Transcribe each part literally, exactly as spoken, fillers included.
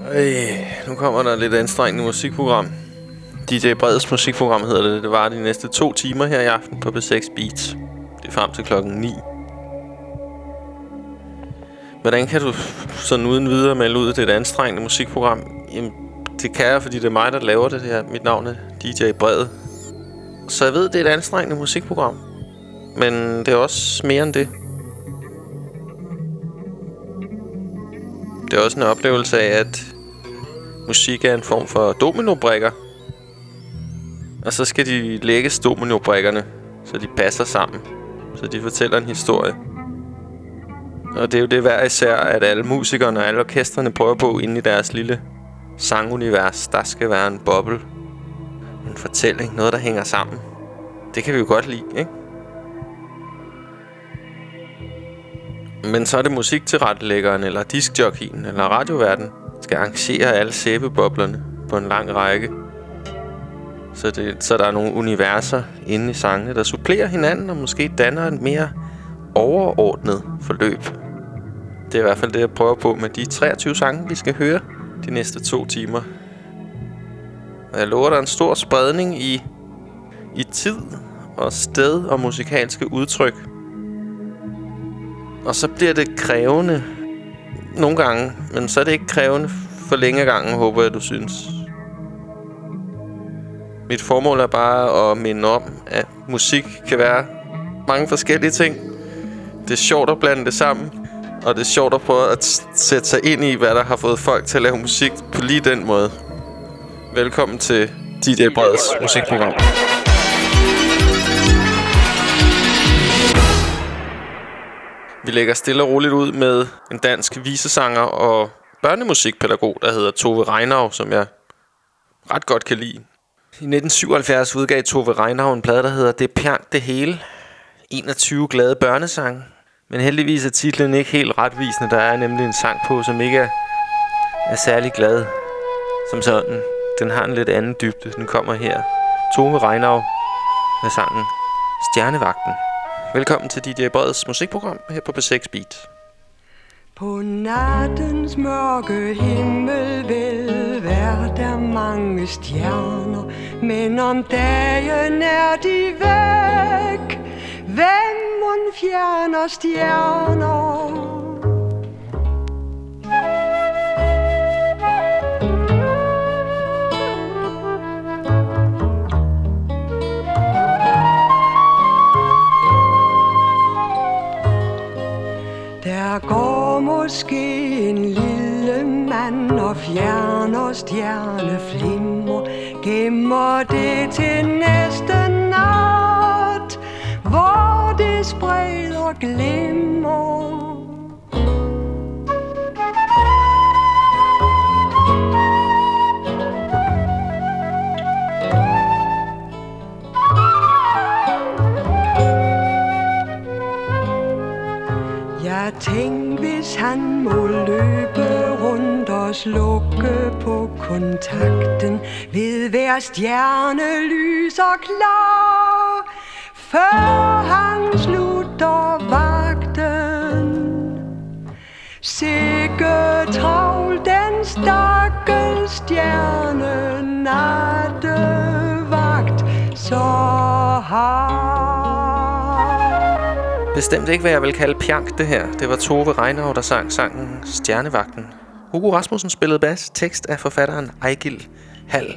Øh, nu kommer der lidt anstrengende musikprogram. D J Breds musikprogram hedder det. Det var de næste to timer her i aften på B seks Beats. Det er frem til klokken ni. Hvordan kan du sådan uden videre melde ud, at det er et anstrengende musikprogram? Jamen, det kan jeg, fordi det er mig, der laver det her. Mit navn er D J Bred. Så jeg ved, det er et anstrengende musikprogram. Men det er også mere end det. Det er også en oplevelse af, at musik er en form for dominobrikker. Og så skal de lægges dominobrikkerne, så de passer sammen. Så de fortæller en historie. Og det er jo det hver især, at alle musikerne og alle orkestrene prøver på inde i deres lille sangunivers. Der skal være en boble, en fortælling, noget der hænger sammen. Det kan vi jo godt lide, ikke? Men så er det musiktilrettelæggeren, eller diskjockeyen, eller radioverden skal arrangere alle sæbeboblerne på en lang række. Så, det, så der er nogle universer inde i sangene, der supplerer hinanden og måske danner et mere overordnet forløb. Det er i hvert fald det, jeg prøver på med de treogtyve sange, vi skal høre de næste to timer. Og jeg lover dig en stor spredning i, i tid og sted og musikalske udtryk. Og så bliver det krævende nogle gange, men så er det ikke krævende for længe gangen, håber jeg, du synes. Mit formål er bare at minde om, at musik kan være mange forskellige ting. Det er sjovt at blande det sammen, og det er sjovt at prøve at sætte sig ind i, hvad der har fået folk til at lave musik på lige den måde. Velkommen til D J Breds musikprogram. Vi lægger stille og roligt ud med en dansk visesanger og børnemusikpædagog, der hedder Tove Reinau, som jeg ret godt kan lide. I nitten syvoghalvfjerds udgav Tove Reinau en plade, der hedder Det er pjank det hele. enogtyve glade børnesange. Men heldigvis er titlen ikke helt retvisende. Der er nemlig en sang på, som ikke er, er særlig glad som sådan. Den har en lidt anden dybde. Den kommer her. Tove Reinau med sangen Stjernevagten. Velkommen til D J Breds musikprogram her på B seks Beat. På nattens mørke himmel vil være der mange stjerner, men om dagen er de væk. Hvem mon fjerner stjerner? Der går måske en lille mand og fjerner stjerneflimmer, gemmer det til næste nat, hvor det spreder glimmer. Jeg tænk, hvis han må løbe rundt og slukke på kontakten ved hver stjerne lyser klar, før han slutter vagten. Sikke travl den stakkels stjerne nattevagt så har. Bestemt ikke, hvad jeg vil kalde pjank, det her. Det var Tove Reinau, der sang sangen Stjernevagten. Hugo Rasmussen spillede bas. Tekst af forfatteren Ejgil Hall.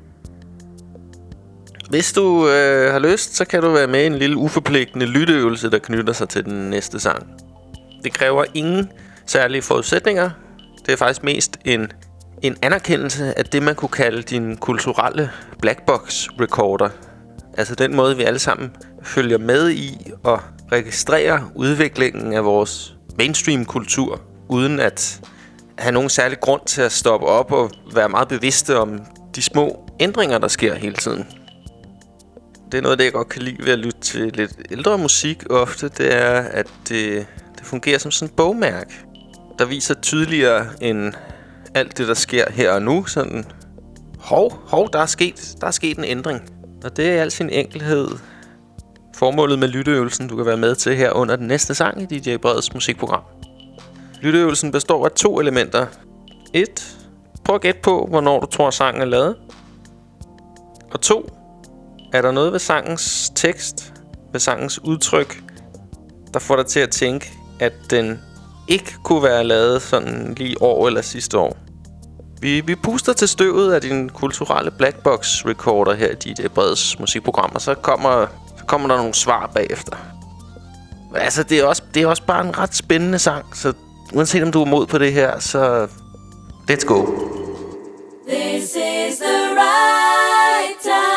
Hvis du øh, har lyst, så kan du være med i en lille uforpligtende lytteøvelse, der knytter sig til den næste sang. Det kræver ingen særlige forudsætninger. Det er faktisk mest en, en anerkendelse af det, man kunne kalde din kulturelle blackbox recorder. Altså den måde, vi alle sammen følger med i og registrerer udviklingen af vores mainstream-kultur, uden at have nogen særlig grund til at stoppe op og være meget bevidste om de små ændringer, der sker hele tiden. Det er noget, det jeg godt kan lide ved at lytte til lidt ældre musik ofte, det er, at det, det fungerer som sådan et bogmærke, der viser tydeligere end alt det, der sker her og nu. Sådan, hov, hov, der er sket, der er sket en ændring. Og det er i al sin enkelhed formålet med lytteøvelsen, du kan være med til her under den næste sang i D J Breds musikprogram. Lytteøvelsen består af to elementer. et. prøv at gætte på, hvornår du tror, sangen er lavet. Og to, er der noget ved sangens tekst, ved sangens udtryk, der får dig til at tænke, at den ikke kunne være lavet sådan lige år eller sidste år? Vi, vi puster til støvet af din kulturelle blackbox recorder her i D J Breds musikprogram, og så kommer, så kommer der nogle svar bagefter. Altså, det er, også, det er også bare en ret spændende sang, så uanset om du er mod på det her, så let's go. This is the right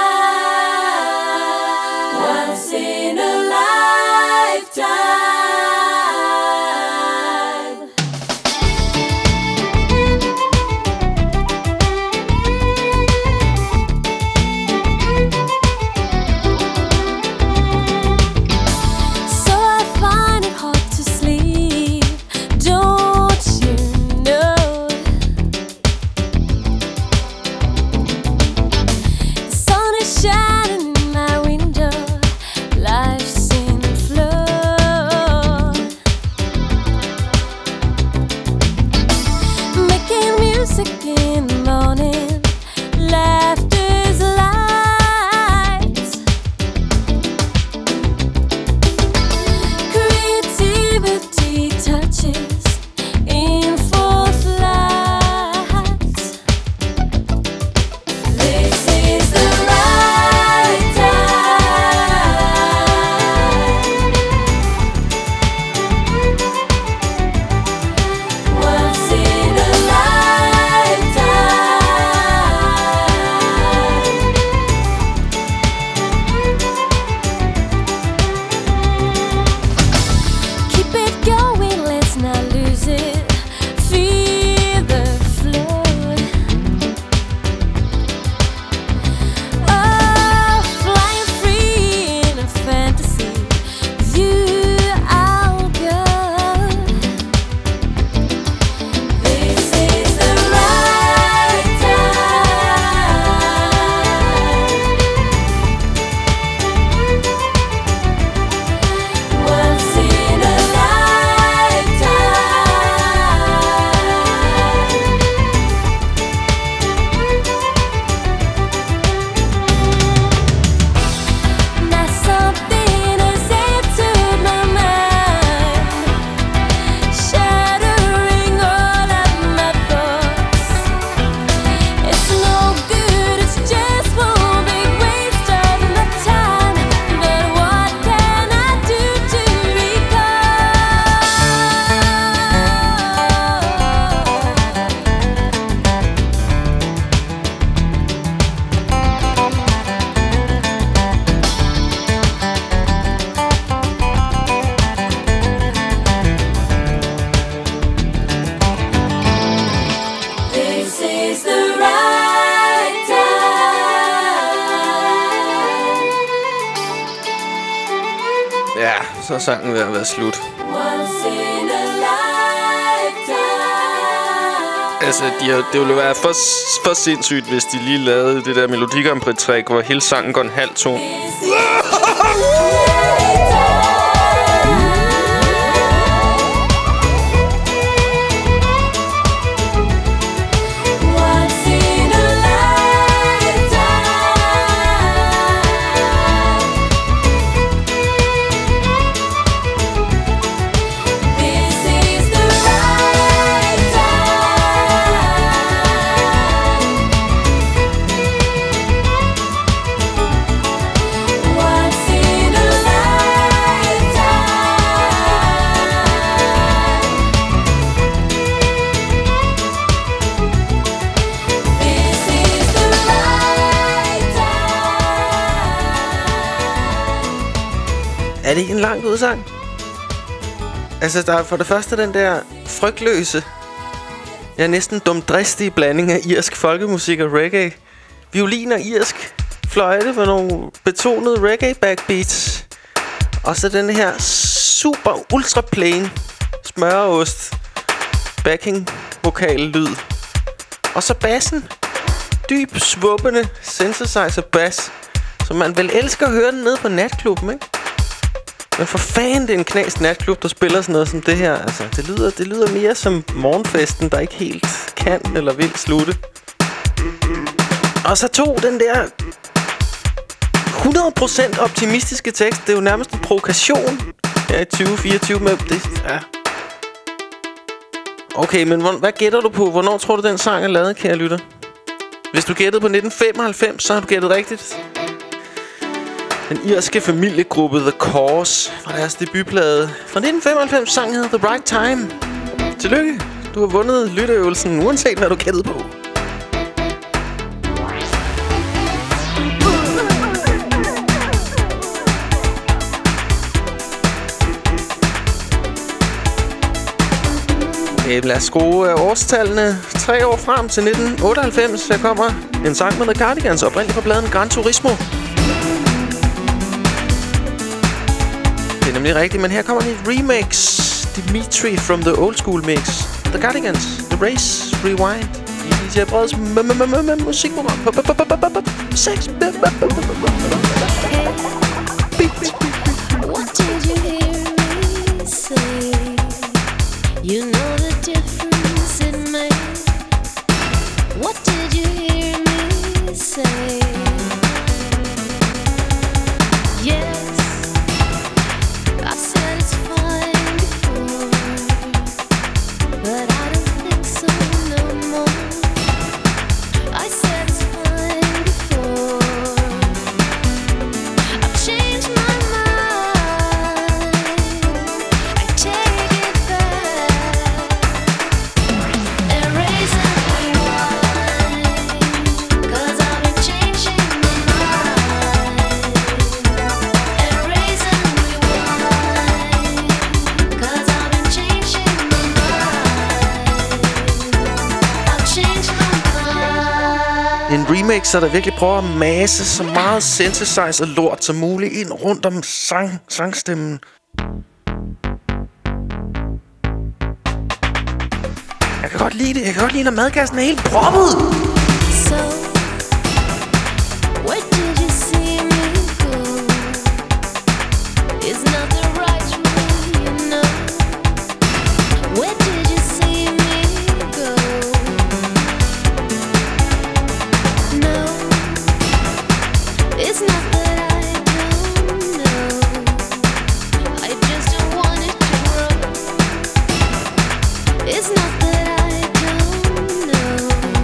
time, once in a lifetime. Så er sangen ved at være slut. Altså, de har, det ville være for, for sindssygt, hvis de lige lavede det der Melodi Grand Prix-trick, hvor hele sangen går en halv tone. Er det ikke en lang udsang? Altså, der er for det første den der frygtløse, ja, næsten dumdristige blanding af irsk folkemusik og reggae. Violin og irsk fløjte med nogle betonede reggae backbeats. Og så den her super ultra plain smøreost backing vokal lyd. Og så bassen. Dyb, svuppende synthesizer bass, som man vel elsker at høre den nede på natklubben, ikke? Men for fanden, det er en knas natklub, der spiller sådan noget som det her. Altså, det lyder, det lyder mere som morgenfesten, der ikke helt kan eller vil slutte. Og så tog den der hundrede procent optimistiske tekst. Det er jo nærmest en provokation her i tyve fireogtyve med det. Ja. Okay, men hvad gætter du på? Hvornår tror du, den sang er lavet, kære lytter? Hvis du gættede på nitten femoghalvfems, så har du gættet rigtigt. Den irske familiegruppe The Corrs fra deres debutplade fra nitten femoghalvfems. Sang hedder The Right Time. Tillykke. Du har vundet lytteøvelsen, uanset hvad du gættede på. Okay, lad os skrue årstallene tre år frem til nitten otteoghalvfems. Her kommer en sang med The Cardigans, oprindeligt fra pladen Gran Turismo. Det er nemlig rigtigt, men her kommer en remix. Dimitri from the old school mix. The Cardigans, The Race, Rewind. I D J Breds musikprogram. Sex. What did you hear me say? You know the difference it made. What did you hear me say? Yes, I said it's fine before, but I don't think so no more. I said it's fine before. I've changed my mind. I take it back. Erasing rewind, 'cause I've been changing my mind. Erasing rewind, 'cause I've been changing my mind. I've changed my mind. En remixer, der virkelig prøver at masse så meget synthesizer lort som muligt ind rundt om sang, sangstemmen. Jeg kan godt lide det. Jeg kan godt lide, når madkassen er helt proppet. So, where did you see me go? It's not the right way, you know. Where did you see me go? No, it's not that I don't know. I just don't want it to grow. It's not that I don't know.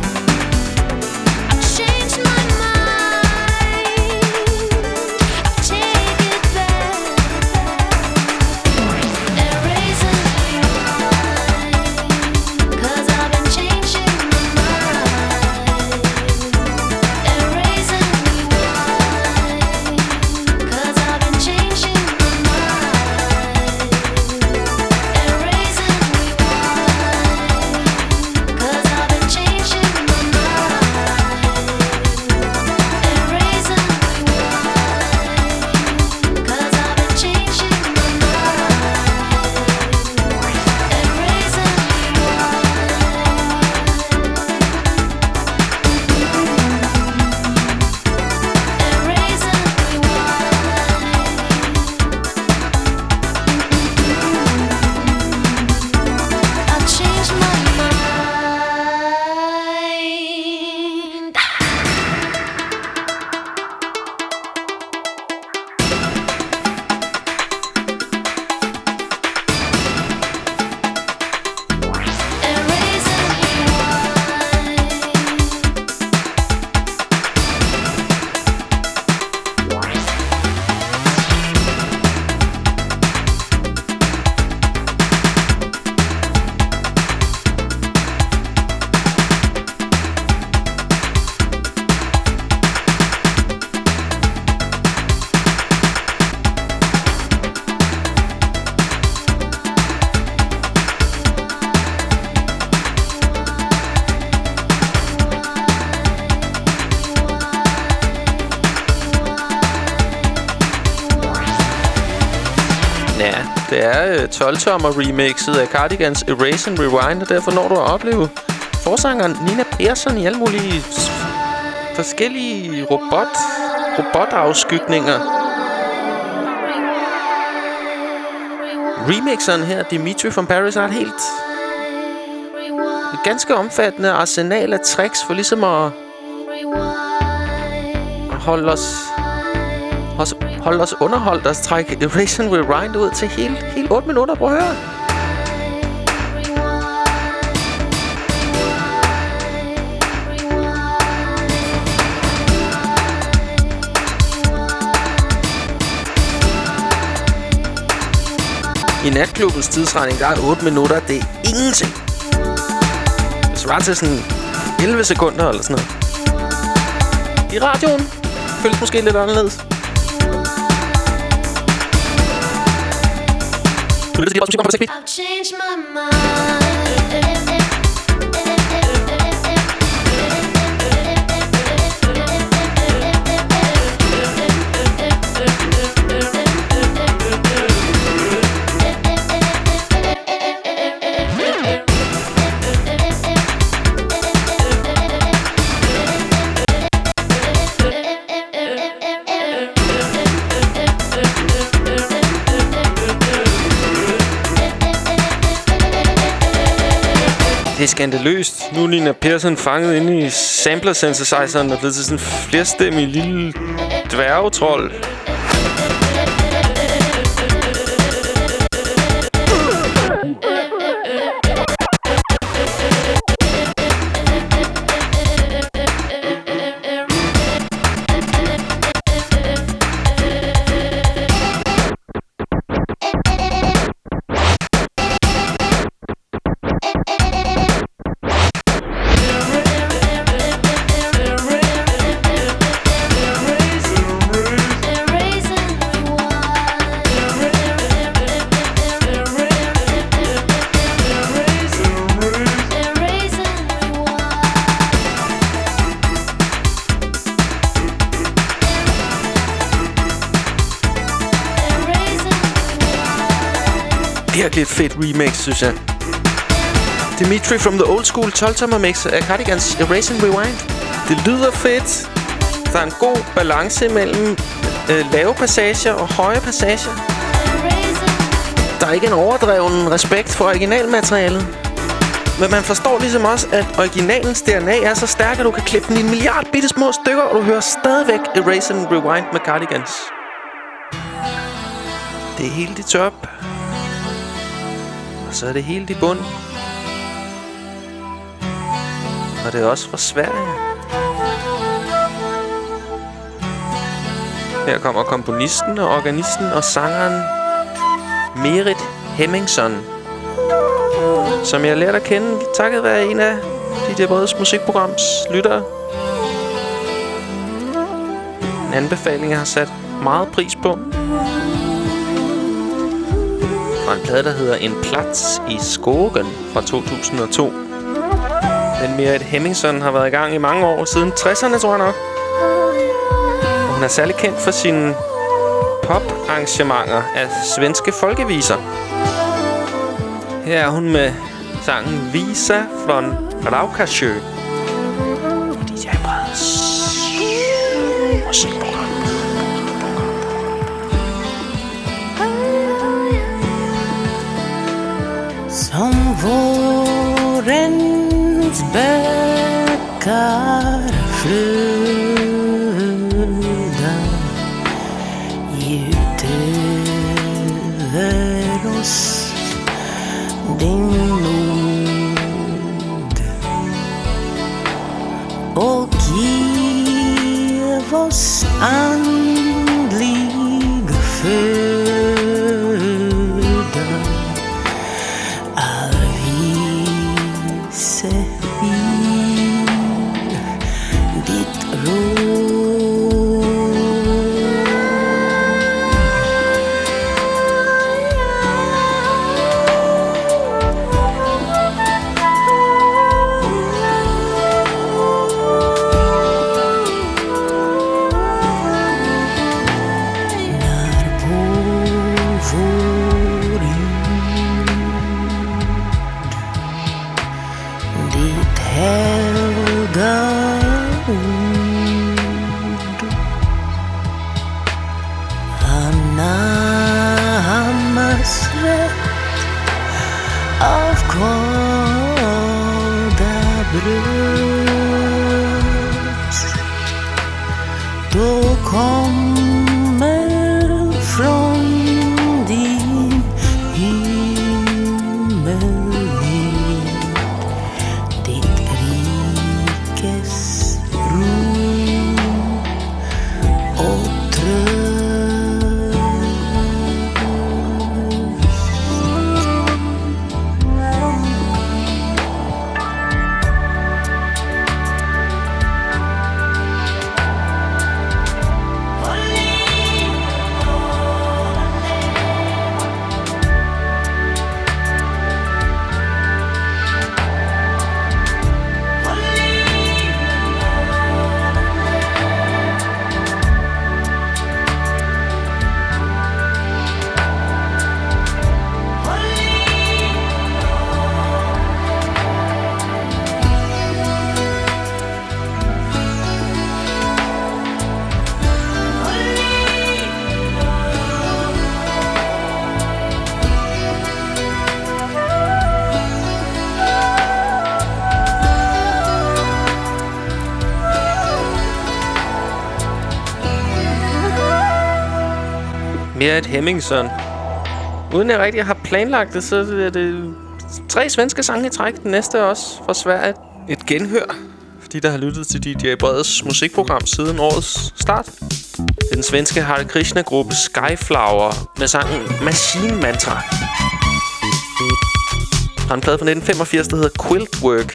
I've changed my mind. I've taken it back. Erasing rewind, 'cause I've been changing my mind. Erasing rewind, 'cause I've been changing my mind. Erasing rewind, 'cause I've been changing my mind. Erasing rewind, 'cause I've been changing my I've changed my mind. Erasing Ja, det er tolv-tommer remixet af Cardigans Erase and Rewind, og derfor når du at opleve forsangeren Nina Persson i alle mulige s- forskellige robot, robotafskygninger. Remixeren her, Dimitri from Paris, har et helt ganske omfattende arsenal af tricks for ligesom at holde os, os, holde os underholdt og trække Erase and Rewind ud til hele, hele otte minutter. Prøv at høre. I natklubbens tidsregning, der er otte minutter. Det er ingenting. Det svarer til sådan elleve sekunder eller sådan noget. I radioen føles måske lidt anderledes. I've changed my mind. Det er skandaløst. Nu er Nina Persson fanget inde i sampler-synthesizeren og blevet til sådan en flerstemmig lille dværgetrold. Virkelig et fedt remix, synes jeg. Dimitri from the Old School tolv-tommer mix af Cardigans Erase and Rewind. Det lyder fedt. Der er en god balance mellem øh, lave passager og høje passager. Der er ikke en overdreven respekt for originalmaterialet. Men man forstår ligesom også, at originalens D N A er så stærk, at du kan klippe den i en milliard bitte små stykker, og du hører stadigvæk Erase and Rewind med Cardigans. Det er helt i top. Og så er det helt i bund. Og det er også fra Sverige. Her kommer komponisten og organisten og sangeren Merit Hemmingsson, som jeg lærte at kende takket være en af D J Breds musikprograms lyttere. En anbefaling, jeg har sat meget pris på. Fra en plade, der hedder En Plats i Skogen fra to tusind og to. Men Merit Hemmingsson har været i gang i mange år, siden tresserne, tror jeg nok. Og hun er særlig kendt for sine pop-arrangementer af svenske folkeviser. Her er hun med sangen Visa från Raukasjö. D J Breds musikprogram. Som vårens bäckar flöda ut över oss din nåd och giv oss andlig föda. All vise i ditt råd. När på vår jord ditt helga ord anammas rätt av kvar tröst då kommer från din himmel ned ditt rikes ro och tröst. Mere et Hemmingsson. Uden jeg rigtig har planlagt det, så er det tre svenske sange i træk. Den næste er også fra Sverige. Et genhør, fordi der har lyttet til D J Breds musikprogram siden årets start. Det er den svenske Hare Krishna-gruppe Skyflower med sangen Machine Mantra. Fra en plade fra nitten femogfirs, der hedder Quiltwork.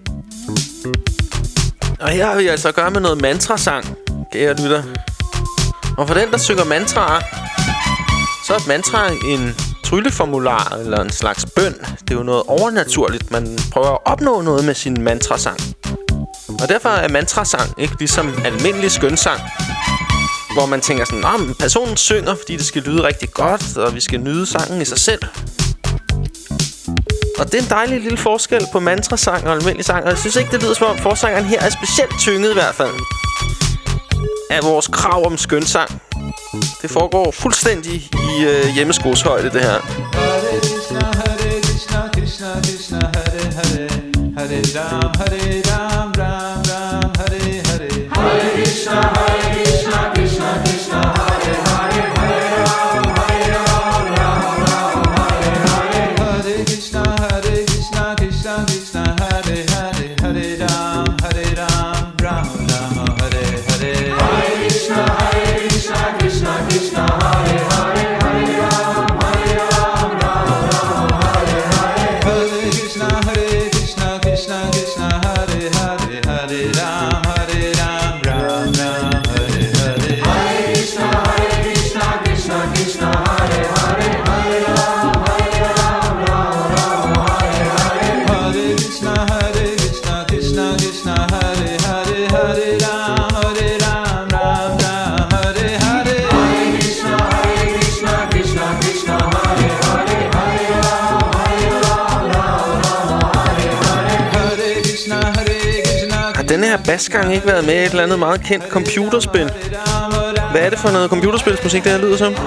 Og her har vi altså at gøre med noget mantrasang, kære lytter. Og for den, der synger mantraer, så er et mantra en trylleformular eller en slags bøn. Det er jo noget overnaturligt. Man prøver at opnå noget med sin mantrasang. Og derfor er mantrasang ikke ligesom almindelig skønsang, hvor man tænker sådan, nah, personen synger, fordi det skal lyde rigtig godt, og vi skal nyde sangen i sig selv. Og det er en dejlig lille forskel på mantrasang og almindelig sang. Og jeg synes ikke, det lyder som om forsangeren her er specielt tynget i hvert fald af vores krav om skønsang. Det foregår fuldstændig i øh, hjemmeskoleshøjde, det her. Hare Krishna, Hare Krishna, Krishna Krishna, Hare Hare, Hare Ram, Hare Ram, Ram Ram, Hare Hare. Hare Krishna, Hare Krishna, Krishna Krishna, Hare Hare, Hare Ram, Hare Ram, Ram Ram, Hare Hare. Hare Krishna, Hare Krishna, Krishna Krishna, Hare Hare, Hare Ram, Hare Ram, Ram Ram, Hare Hare. Hare Krishna, Hare Krishna, Krishna Krishna, Hare Hare, Hare Ram, Hare Ram, Ram Ram, Hare Hare. Hare Krishna, Hare Krishna, Krishna Krishna, Hare Hare, Hare Ram, Hare Ram, Ram Ram, Hare Hare. Hare Krishna, Hare Krishna, Krishna Krishna, Hare Hare, Hare Ram, Hare Ram, Ram Ram, Hare Hare. Hare Krishna, Hare Krishna, Krishna Krishna, Hare Hare, Hare Ram, Hare Ram, Ram Ram, Hare Hare. Hare Krishna, Hare Krishna, Krishna Krishna, Hare Hare, Hare Ram, Hare Ram, Ram Ram, Hare Hare. Hare Krishna, Hare Krishna. Har denne her basgang ikke været med i et eller andet meget kendt computerspil? Hvad er det for noget computerspilsmusik, det her lyder som?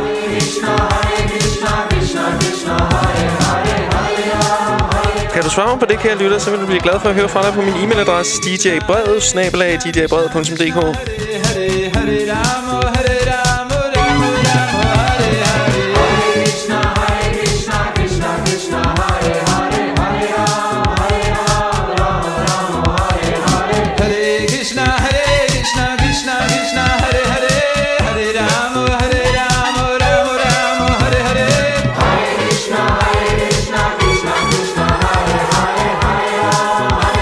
Kan du svare mig på det, kære lytter, så vil du blive glad for at høre fra dig på min e-mailadresse d j bred snabel-a d j bred punktum d k.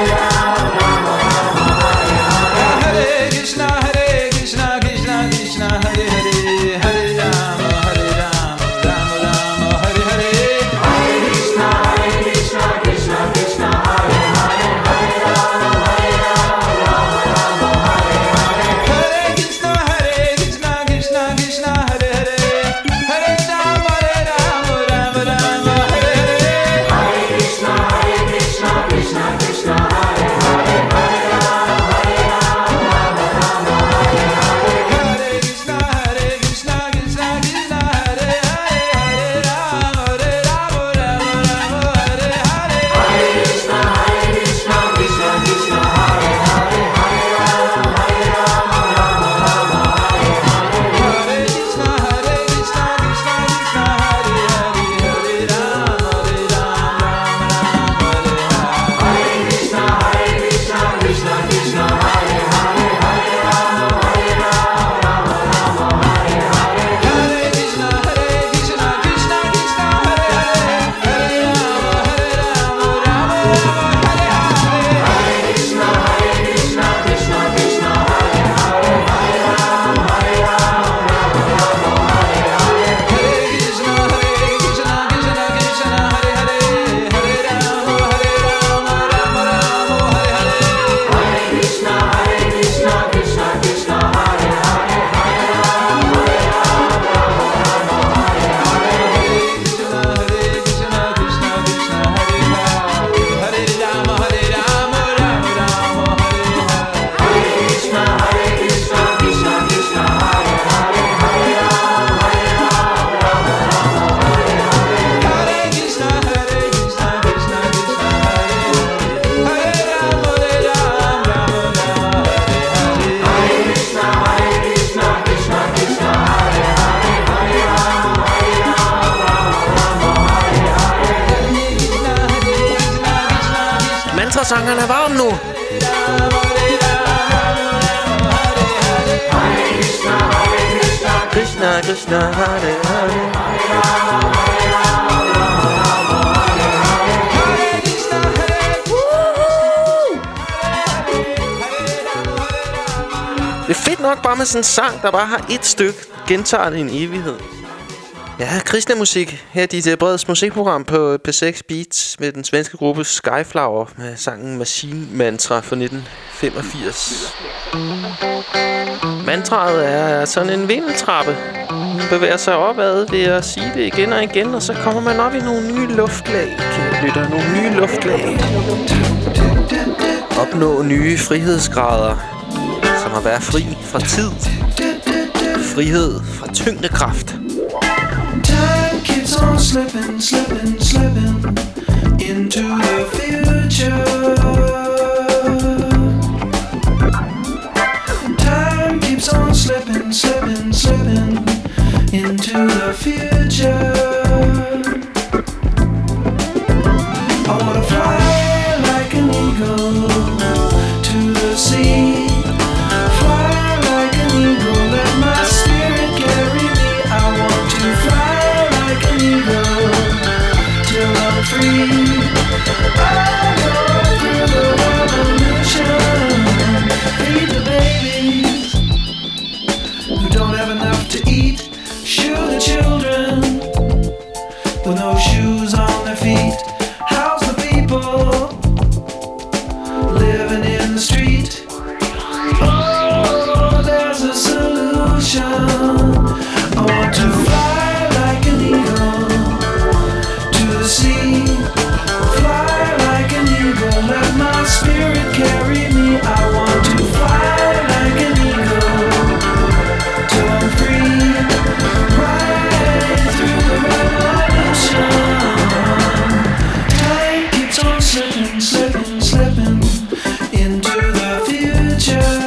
Krishna, mantrasangeren er varm nu. Krishna, Krishna, Hare Hare. Det er fedt nok bare med sådan en sang, der bare har et stykke, gentager det i en evighed. Ja, Krishna-musik. Her er D J Breds musikprogram på P seks Beats med den svenske gruppe Skyflower med sangen Machine Mantra fra nitten femogfirs. Mantraet er sådan en vindeltrappe. Man bevæger sig opad ved at sige det igen og igen, og så kommer man op i nogle nye luftlag. Kære lytter, nogle nye luftlag. Opnå nye frihedsgrader, som at være fri fra tid. Frihed fra tyngdekraft. Time keeps on slipping, slipping, slipping into the future. Time keeps on slipping, slipping, slipping into the future. I wanna fly like an eagle to the sea. Fly like an eagle, let my spirit carry me. I want to fly like an eagle till I'm free. I go through the revolution, feed the babies who don't have enough to eat. Shoe the children with no shoes on their feet. House the people living in the street. Oh, there's a solution. I want to fly like an eagle to the sea. Fly like an eagle, let my spirit carry me. I want to fly like an eagle till I'm free. Right through the revolution. Time keeps on slipping, slipping, slipping into the future.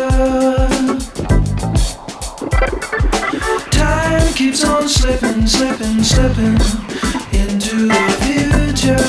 Time keeps on slipping, slipping, slipping into the future.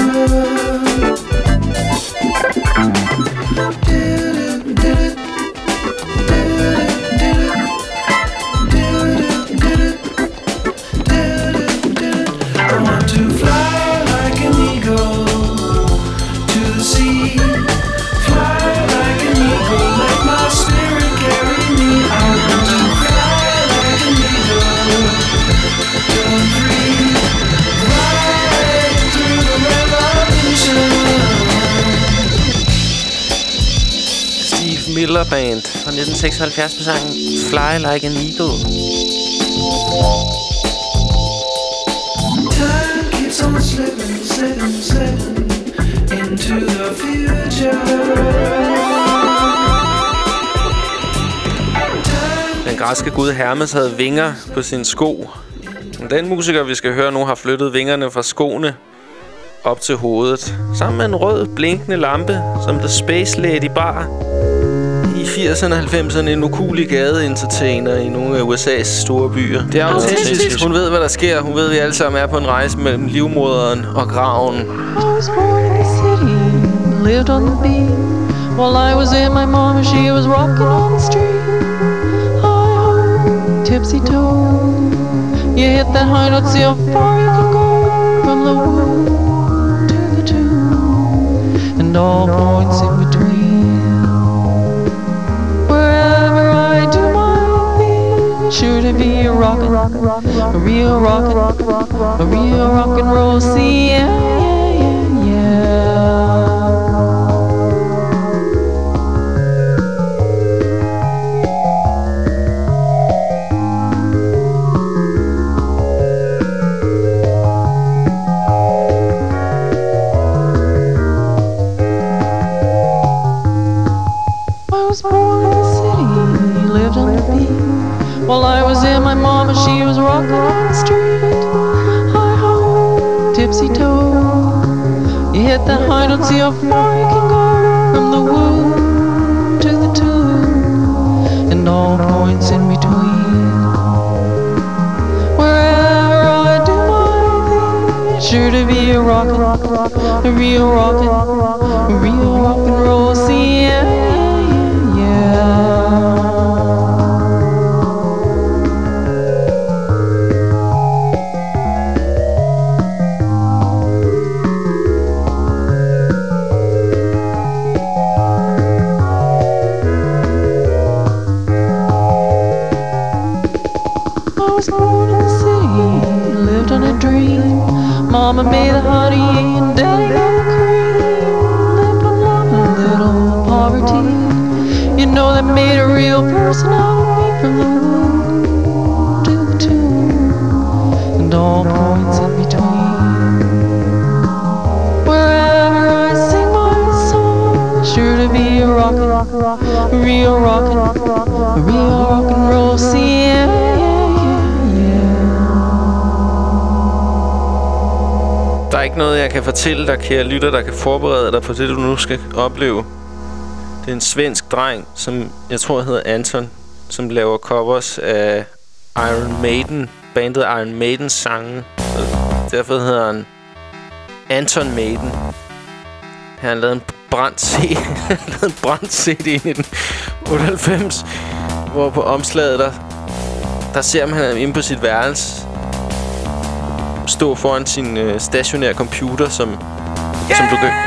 I want to fly like an eagle to the sea. Fly like an eagle, let my spirit carry me. I want to fly like an eagle till I'm free. Right through the revolution. Steve Miller Band fra nitten seksoghalvfjerds med sangen Fly Like an Eagle. Time keeps on slipping, slipping, slipping into the future. Den græske gud Hermes havde vinger på sine sko. Den musiker, vi skal høre nu, har flyttet vingerne fra skoene op til hovedet. Sammen med en rød, blinkende lampe, som The Space Lady bar i firserne og halvfemserne en ukuelig gade-entertainer i nogle af U S A's store byer. Det er autentisk. Hun ved, hvad der sker. Hun ved, at vi alle sammen er på en rejse mellem livmoderen og graven. I was born in the city, lived on the beat. While I was in my mom, she was rocking on the street. Hi-ho, tipsy-toe. You hit that high note, see how far you can go. From the woo to the two, and all points in between. Wherever I do my thing, sure to be a rockin', a real rockin', a real rock and roll scene. Yeah, yeah, yeah. While I was in my mama, she was rocking on the street. Hi-ho, tipsy-toe. You hit that high note, see how far you can go. From the woo to the two, and all points in between. Wherever I do my thing, it's sure to be a rockin', a real rockin', a Mama made the honey and daddy got the cream. They put love in a little poverty. You know that made a real person out of me from the womb to the tomb and all points in between. Wherever I sing my song, sure to be a rockin', a real rockin', a real rock and roll scene. Yeah, yeah, yeah. Der er ikke noget, jeg kan fortælle dig, kære lytter, der kan forberede dig på det, du nu skal opleve. Det er en svensk dreng, som jeg tror hedder Anton, som laver covers af Iron Maiden, bandet Iron Maidens sange. Så derfor hedder han Anton Maiden. Han har lavet en brændt C D, lavet en brændt C D i nitten otteoghalvfems, hvor på omslaget der, der ser man ham inde på sit værelse stå foran sin øh, stationære computer, som yeah! som du kan.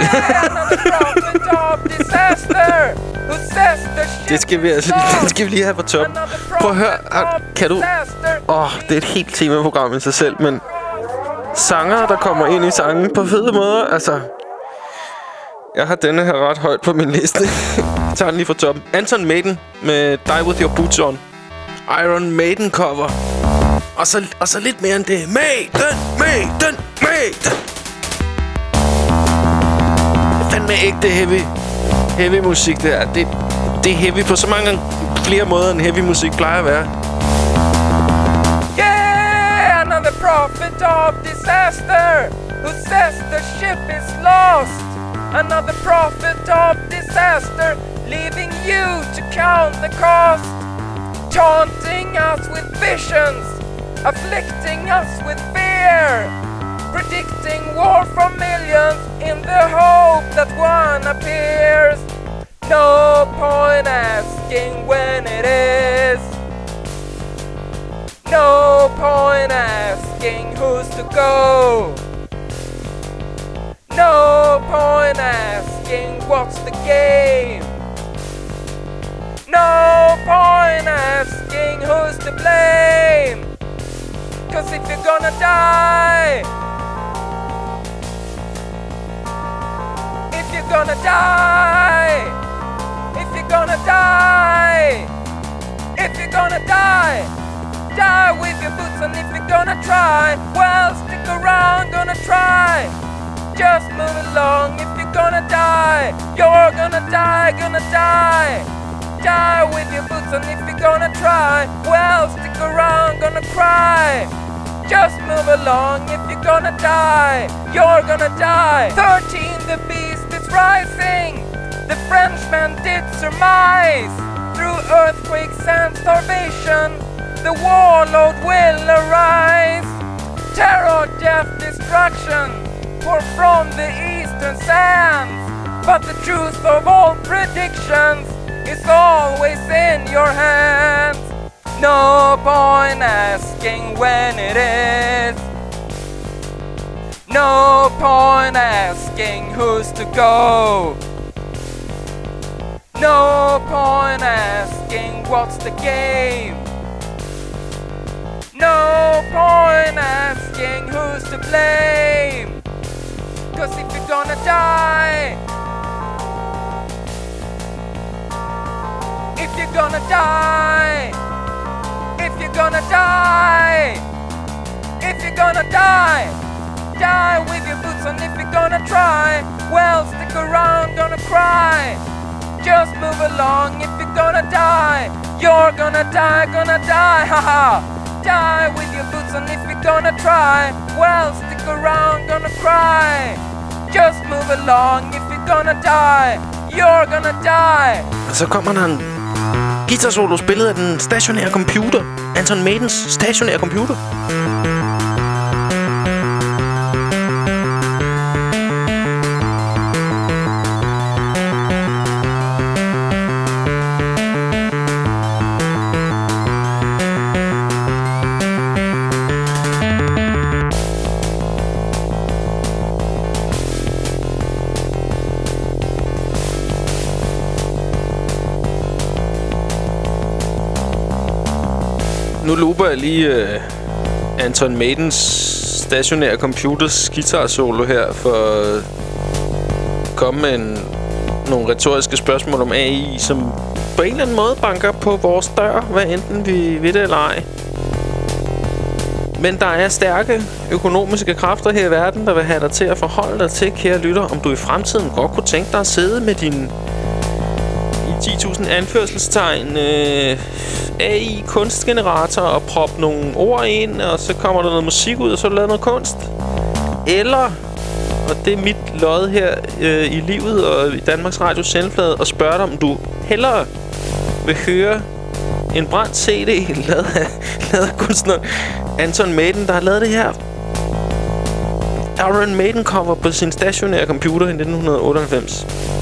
Det skal vi altså, det skal vi lige have på top. Prøv at høre, kan du? Åh, oh, det er et helt temaprogram i sig selv, men sanger, der kommer ind i sangen på fede måder, altså. Jeg har denne her ret højt på min liste. Jeg tager den lige fra toppen. Anton Maiden med Die With Your Boots On. Iron Maiden cover. Og så, og så lidt mere end det. Maiden, Maiden, Maiden. Det er fandme ægte heavy. Heavy musik, det er. Det, det er heavy på så mange flere måder, end heavy musik plejer at være. Yeah, another prophet of disaster who says the ship is lost. Another prophet of disaster, leaving you to count the cost. Taunting us with visions, afflicting us with fear, predicting war for millions in the hope that one appears. No point asking when it is. No point asking who's to go. No point asking what's the game. No point asking who's to blame. Cause if you're gonna die, if you're gonna die, if you're gonna die, if you're gonna die, die with your boots on. If you're gonna try, well, stick around, gonna try. Just move along. If you're gonna die, you're gonna die, gonna die. Die with your boots on. If you're gonna try, well, stick around, gonna cry. Just move along. If you're gonna die, you're gonna die. Thirteen, the beast is rising. The Frenchman did surmise. Through earthquakes and starvation, the warlord will arise. Terror, death, destruction, pour from the eastern sands. But the truth of all predictions is always in your hands. No point asking when it is. No point asking who's to go. No point asking what's the game. No point asking who's to blame. Cause if you're gonna die, if you're gonna die, if you're gonna die, if you're gonna die, die with your boots on. If you're gonna try, well, stick around, gonna cry. Just move along. If you're gonna die, you're gonna die, gonna die, haha. Die with your boots on. If you're gonna try, well, stick around, gonna cry. Just move along. If you're gonna die, you're gonna die. Og så kommer der en guitar-solo spillet af den stationære computer. Anton Maidens stationære computer. Nu looper jeg lige uh, Anton Maidens stationære computers guitar-solo her for at komme med en, nogle retoriske spørgsmål om A I, som på en eller anden måde banker på vores dør, hvad enten vi ved det eller ej. Men der er stærke økonomiske kræfter her i verden, der vil have dig til at forholde dig til, kære lytter, om du i fremtiden godt kunne tænke dig at sidde med din i ti tusind anførselstegn øh, A I-kunstgenerator og proppe nogle ord ind, og så kommer der noget musik ud, og så har du lavet noget kunst. Eller, og det er mit lod her øh, i livet og i Danmarks Radios sendeflade, og spørge dig, om du hellere vil høre en brændt C D lavet af, lavet af kunstneren Anton Maiden, der har lavet det her Iron Maiden cover på sin stationære computer i nitten otteoghalvfems.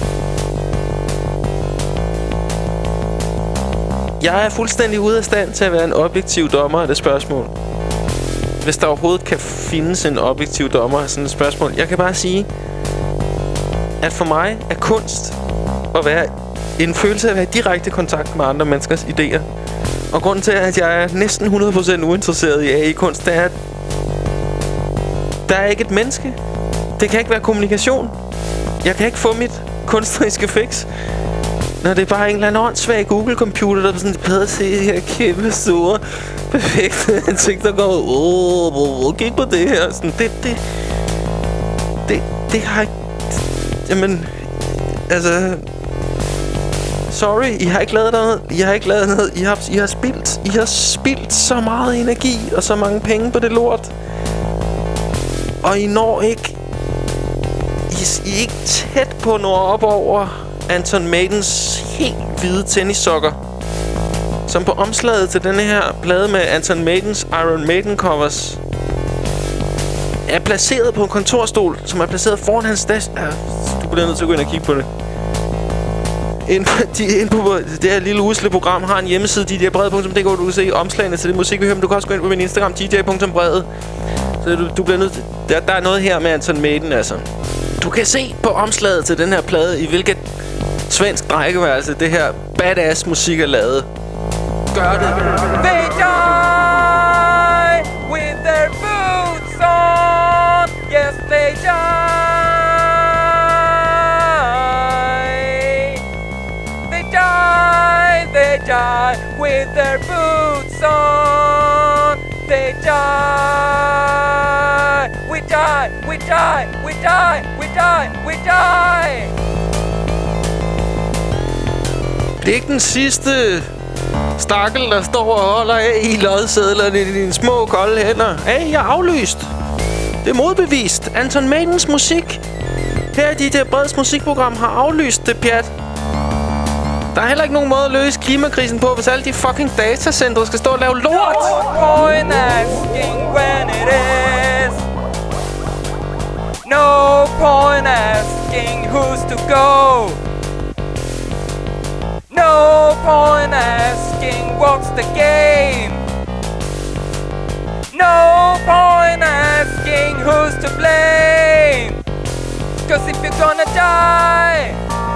Jeg er fuldstændig ude af stand til at være en objektiv dommer af det spørgsmål. Hvis der overhovedet kan findes en objektiv dommer af sådan et spørgsmål. Jeg kan bare sige, at for mig er kunst at være en følelse af at være i direkte kontakt med andre menneskers idéer. Og grunden til, at jeg er næsten hundrede procent uinteresseret i A I-kunst, det er, at der er ikke et menneske. Det kan ikke være kommunikation. Jeg kan ikke få mit kunstneriske fix, når det er bare en eller anden åndssvag Google-computer, der er sådan bedre at se de her kæmpe store, perfekte ansigt, der går, åh, åh, kig på det her. Sådan, det, det, det, det har ikke, jamen, altså, sorry, I har ikke lavet noget, I har ikke lavet noget, I har, I har spildt, I har spildt så meget energi og så mange penge på det lort. Og I når ikke, I, I er ikke tæt på at nå op over Anton Maidens helt hvide tennissokker, som på omslaget til denne her plade med Anton Maidens Iron Maiden covers er placeret på en kontorstol, som er placeret foran hans dash. Ja, du bliver nødt til at gå ind og kigge på det. Ind på, de, ind på det her lille usle program har en hjemmeside, d j brede punktum d k, hvor du kan se omslagene til det musik, vi hører. Men du kan også gå ind på min Instagram, d j punktum brede. Så du, du bliver nødt til, der, der er noget her med Anton Maiden, altså. Du kan se på omslaget til den her plade, i hvilket svensk drengeværelse det her badass musik er lavet. Gør det. They die with their boots on. Yes, they die. They die, they die with their boots on. They die. We die, we die, we die, we die, we die. Det er ikke den sidste stakkel, der står og holder af i lodsedlerne i dine små kolde hænder. Hey, jeg er aflyst. Det er modbevist. Anton Maidens musik her i D J Breds musikprogram har aflyst det pjat. Der er heller ikke nogen måde at løse klimakrisen på, hvis alle de fucking datacentre skal stå og lave lort. No point asking when it is. No point asking who's to go. No point asking what's the game. No point asking who's to blame. Cause if you're gonna die,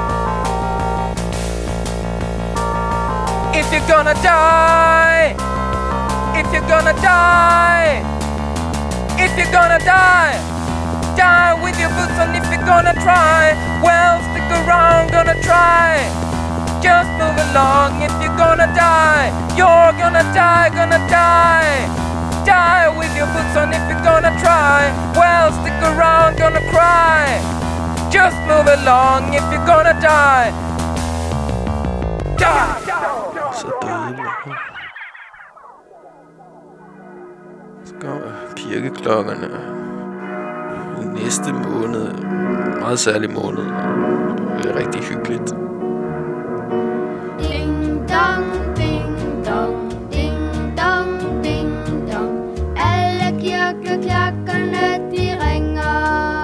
if you're gonna die, if you're gonna die, if you're gonna die, die with your boots on. If you're gonna try, well, stick around, gonna try. Just move along. If you're gonna die, you're gonna die, gonna die. Die with your boots on. If you're gonna try, well, stick around, gonna cry. Just move along. If you're gonna die, die. Så døde morgen. Så kommer kirkeklokkerne i næste måned. Meget særlig måned. Det er rigtig hyggeligt. Ding dong, ding dong, ding dong, ding dong. Alle kirkeklokkerne de ringer.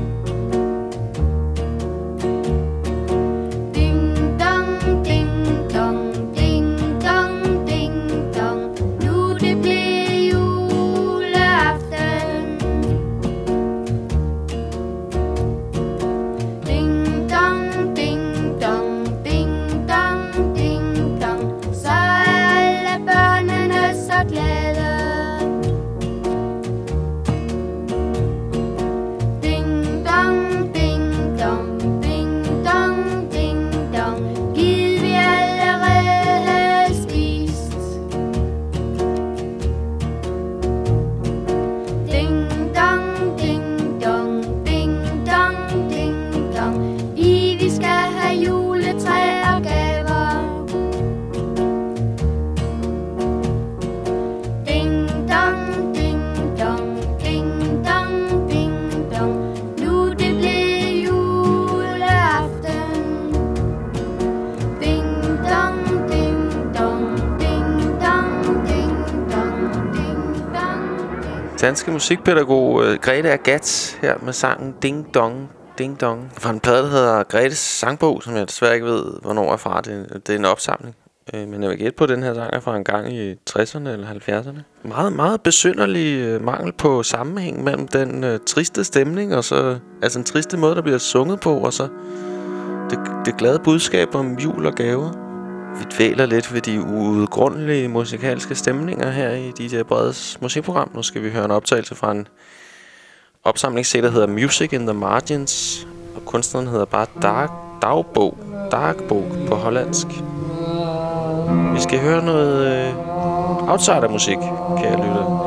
Ding dong, ding dong, ding dong, ding dong. Nu det bliver juleaften. Ding dong, ding dong. danske musikpædagog uh, Grete Agatz her med sangen Ding Dong, Ding Dong. Fra en plade, der hedder Gretes Sangbog, som jeg desværre ikke ved, hvornår er fra. Det, det er en opsamling. Uh, men jeg vil gætte på, den her sang er fra en gang i tresserne eller halvfjerdserne. Meget, meget besynderlig uh, mangel på sammenhæng mellem den uh, triste stemning, og så altså en triste måde, der bliver sunget på, og så det, det glade budskab om jul og gaver. Vi dvæler lidt ved de uudgrundelige musikalske stemninger her i D J Breds musikprogram. Nu skal vi høre en optagelse fra en opsamlingsserie, der hedder Music in the Margins. Og kunstneren hedder bare Dark, Dagbog, Darkbog på hollandsk. Vi skal høre noget øh, outsider-musik, kære lytter.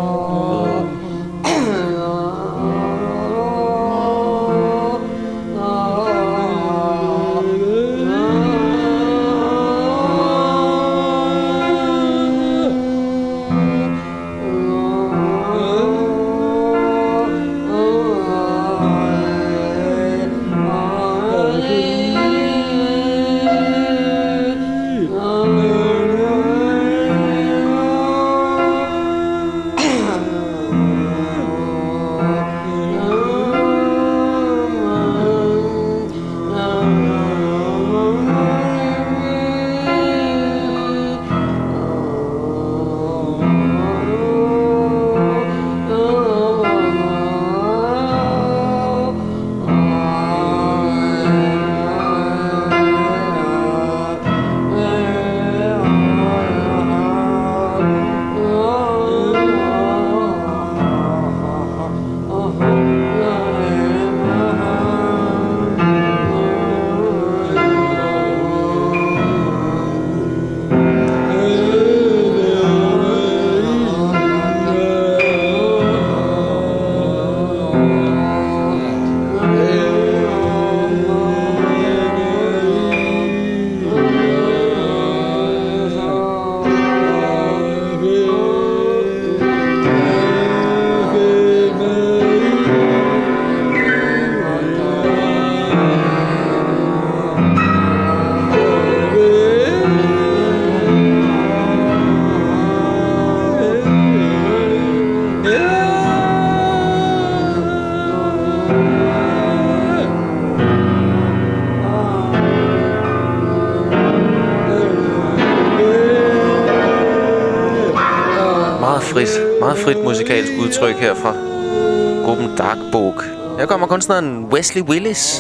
Meget frit musikalsk udtryk her fra gruppen Darkbog. Her kommer kunstneren Wesley Willis.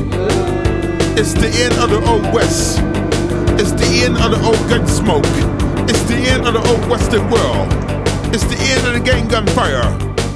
It's the end of the old west. It's the end of the old gun smoke. It's the end of the old western world. It's the end of the gang gunfire.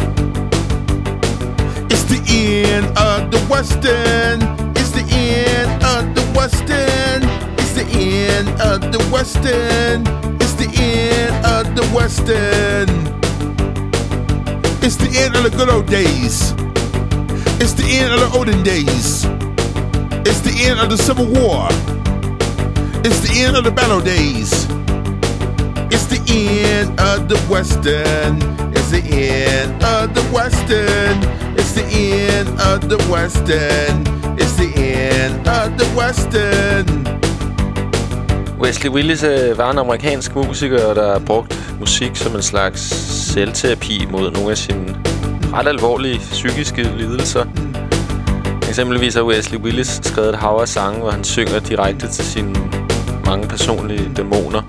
It's the end of the western. It's the end of the western. It's the end of the western. It's the end of the western. It's the end of the good old days. It's the end of the olden days. It's the end of the Civil War. It's the end of the battle days. It's the end of the western. It's the end of the western. It's the end of the western. It's the end of the western. Wesley Willis øh, var en amerikansk musiker, der brugte musik som en slags selvterapi mod nogle af sine ret alvorlige psykiske lidelser. Eksempelvis har Wesley Willis skrevet et hav af sange, hvor han synger direkte til sine mange personlige dæmoner.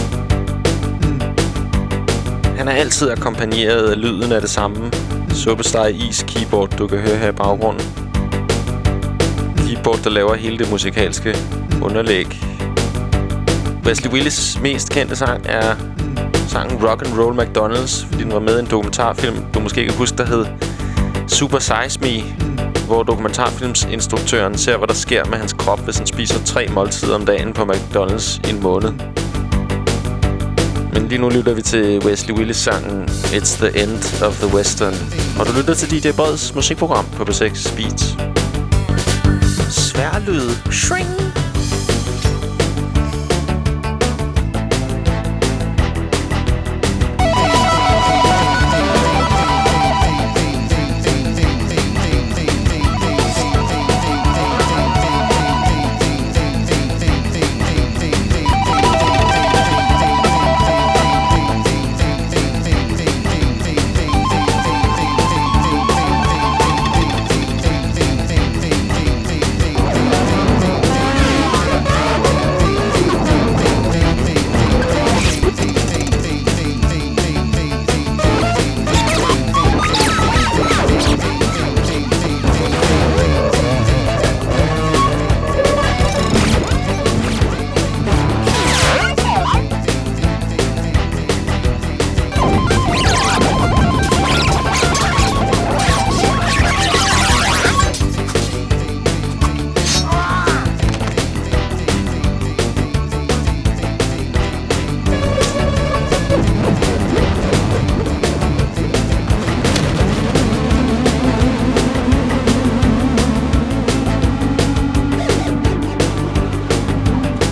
Han er altid akkompagneret af lyden af det samme suppesteg is keyboard, du kan høre her i baggrunden. Keyboard, der laver hele det musikalske underlæg. Wesley Willis' mest kendte sang er sangen Rock and Roll McDonald's, fordi den var med i en dokumentarfilm, du måske kan huske, der hed Super Size Me, hvor dokumentarfilmsinstruktøren ser, hvad der sker med hans krop, hvis han spiser tre måltider om dagen på McDonald's i en måned. Men lige nu lytter vi til Wesley Willis-sangen It's the End of the Western. Og du lytter til D J Breds musikprogram på P seks Beats. Sværlyd. Shring.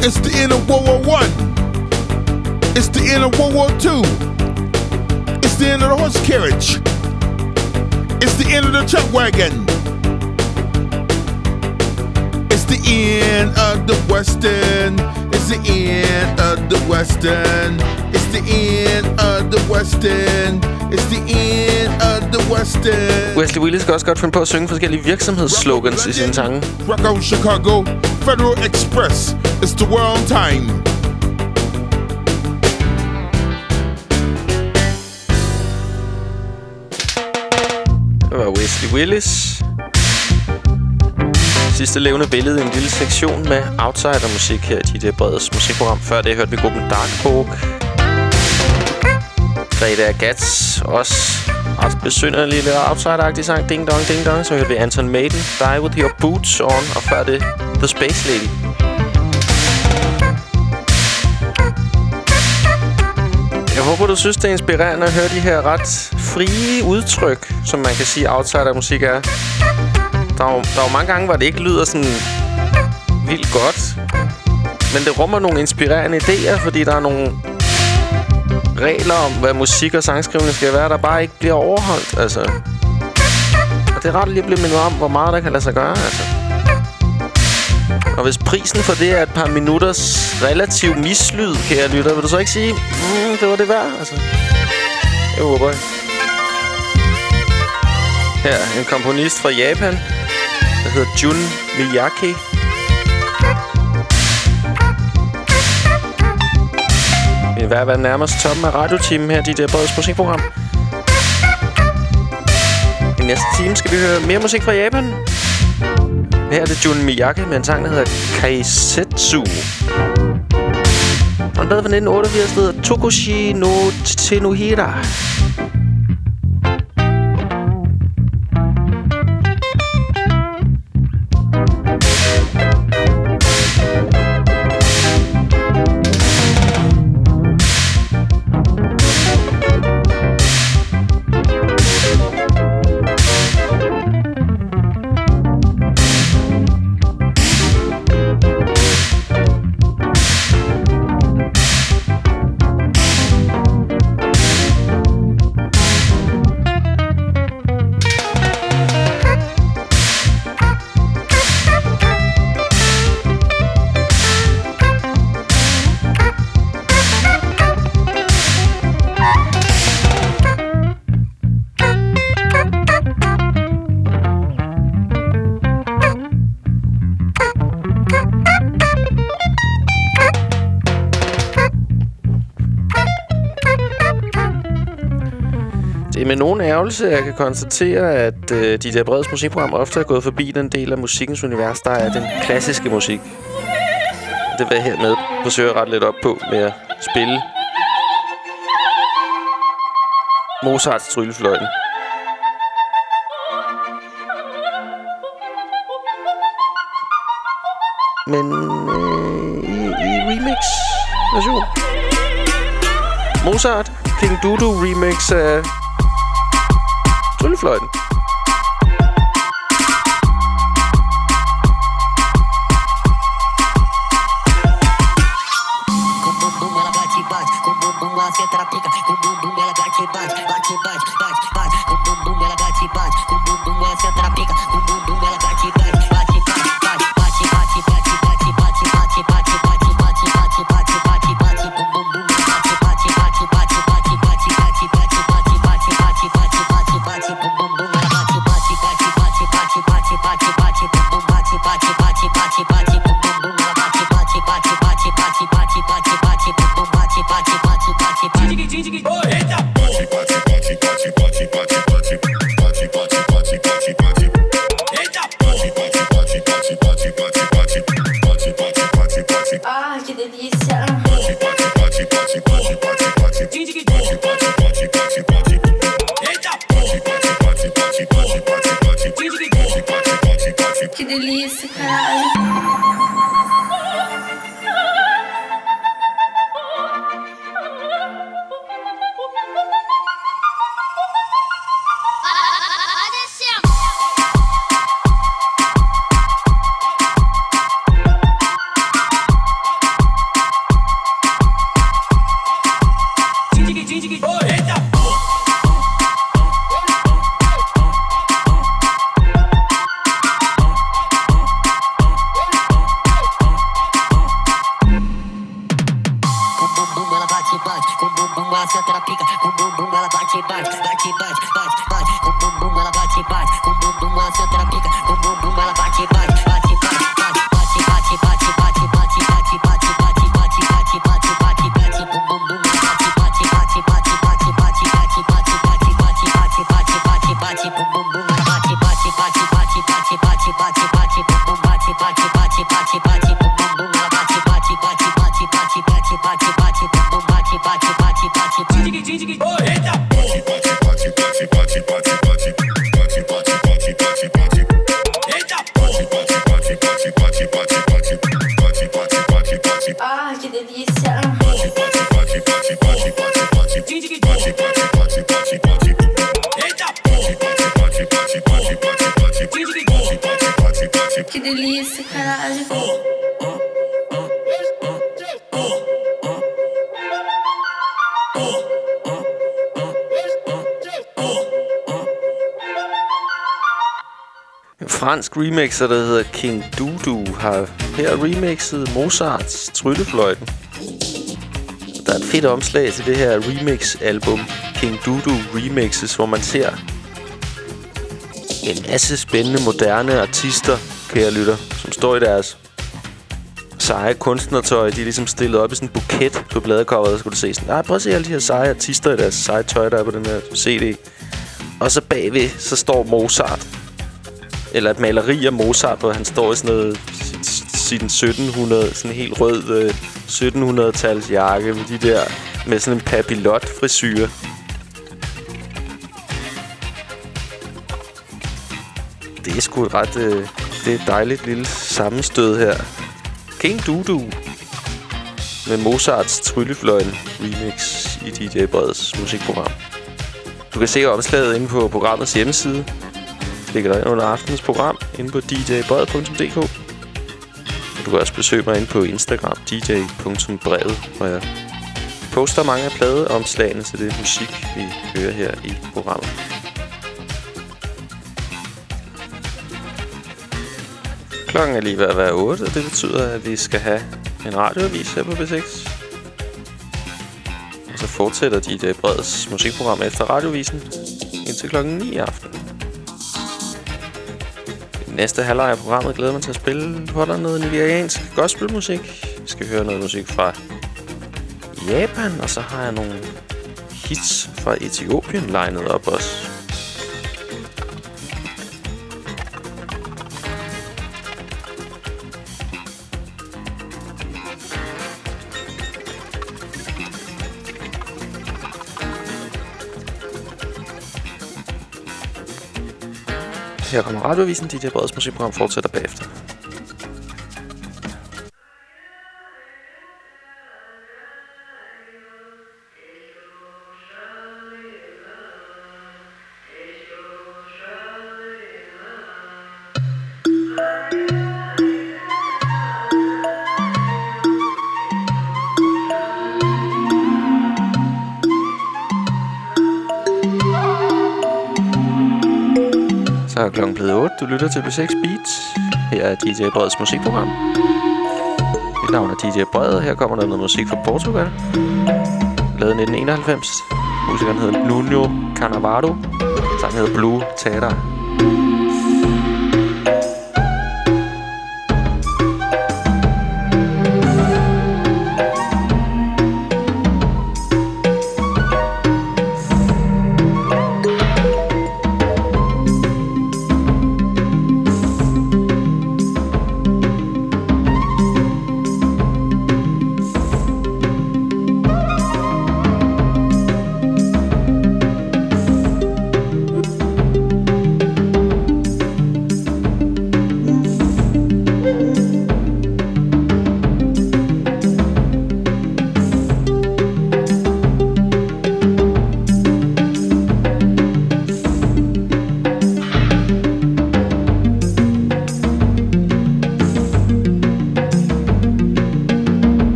It's the end of World War One. It's the end of World War Two. It's the end of the horse carriage. It's the end of the chuck wagon. It's the end of the Western. It's the end of the Western. It's the end of the Western. It's the end of the Western. Wesley Willis kan også godt finde på at synge forskellige virksomhedsslogans i sine sange. Rock on Chicago, Federal Express. It's the world on time. Det var Wesley Willis. Sidste levende billede i en lille sektion med outsider-musik her i D J Breds musikprogram. Før det hørte vi gruppen Dark Hawk. Greta Agats, også ret besynderlig lidt outsider-agtig sang. Ding dong, ding dong. Så hørte vi Anton Maiden, Die With Your Boots On. Og før det, The Space Lady. Jeg håber, du synes, det er inspirerende at høre de her ret frie udtryk, som man kan sige, outsider-musik er. Der er, jo, der er jo mange gange, hvor det ikke lyder sådan vildt godt. Men det rummer nogle inspirerende idéer, fordi der er nogle regler om, hvad musik og sangskrivning skal være, der bare ikke bliver overholdt, altså. Og det er ret lige at blive mindet om, hvor meget der kan lade sig gøre, altså. Og hvis prisen for det er et par minutters relativ mislyd, kære lytter, vil du så ikke sige, mm, det var det værd, altså. Jeg håber jeg. Her, en komponist fra Japan, der hedder Jun Miyake. Vi er ved at være nærmest toppen af radiotimen her, D J Breds musikprogram. I næste time skal vi høre mere musik fra Japan. Her er det Jun Miyake med en sang, der hedder Keisetsu. Og en plade fra nitten otteogfirs, der hedder Tokushi no Tenohira. Med nogen ærgelse, jeg kan konstatere, at øh, D J Breds musikprogram ofte er gået forbi den del af musikkens univers, der er den klassiske musik. Det vil jeg hermed forsøge at rette lidt op på med at spille Mozarts Tryllefløjten. Men øh, i, i remix-version. Mozart, King Dudu remix af Tryllefløjten. Boom boom boom ela senta na pica, com bum bum ela bate e bate, bate e bate, bate, bate, com bum bum ela bate e bate, com bum bum ela senta na pica, com bum bum ela bate e bate, bate, bate, bate, bate, bate, bate, bate, bate, bate, bate, bate, bate, bate, bate, bate, bate, com bum bum ela bate, bate, bate, bate, bate, bate, bate, bate, bate, bate, bate, bate, bate, bate, com bum bum ela bate, bate, bate, bate, bate, bate, bate, bate, com bum bate, bate, bate, bate, bate, com bum bum ela bate, bate, bate, bate, bate, bate, bate, bate, com bum bate, bate, bate, bate, bate. Eita! Bate, bate, bate, bate, bate, bate, bate, bate, bate, bate, bate. Eita! Bate, bate, bate, bate, bate, bate, bate, bate, bate, bate, bate. Ah, que delícia! Bate, bate, bate, bate, bate, bate, bate, bate, bate, bate, bate, bate. Eita! Bate, bate, bate, bate, bate, bate, bate, bate, bate, bate. Que delícia, caralho! En fransk remixer, der hedder King Dudu, har her remixet Mozarts Tryllefløjten. Der er et fedt omslag til det her remix-album, King Dudu Remixes, hvor man ser en masse spændende, moderne artister, kære lytter, som står i deres seje kunstnertøj. De er ligesom stillet op i sådan en buket på pladecoveret, så kunne du se sådan, nej, prøv at se alle de her seje artister i deres seje tøj, der er på den her C D. Og så bagved, så står Mozart. Eller et maleri af Mozart, hvor han står i sådan noget sin sytten hundrede, sådan en helt rød øh, sytten hundrede-tals jakke med de der, med sådan en papillot-frisyre. Det er sgu et ret, øh, det er et dejligt lille sammenstød her. King Dudu med Mozarts Tryllefløjten remix i D J Breds musikprogram. Du kan se omslaget inde på programmets hjemmeside. Ligger der ind under aftenens program inde på d j bred punktum d k. Du kan også besøge mig inde på Instagram, d j punktum bred, hvor jeg poster mange af pladeomslagene til det musik, vi hører her i programmet. Klokken er lige ved at være otte, og det betyder, at vi skal have en radioavis her på B seks. Og så fortsætter D J Breds musikprogram efter radiovisen indtil klokken ni i aften. Næste halvleg af programmet glæder man til at spille for dig noget nigeriansk gospelmusik. Vi skal høre noget musik fra Japan, og så har jeg nogle hits fra Etiopien legnet op også. Her kommer radiovisen, D J Breds musikprogram fortsætter bagefter. Så er klokken blevet otte. Du lytter til B seks Beats. Her er D J Breds musikprogram. Mit navn er D J Bred. Her kommer der noget musik fra Portugal. Lavet i nitten enoghalvfems. Musikeren hedder Nuno Carnavalho. Sangen hedder Blue Theater.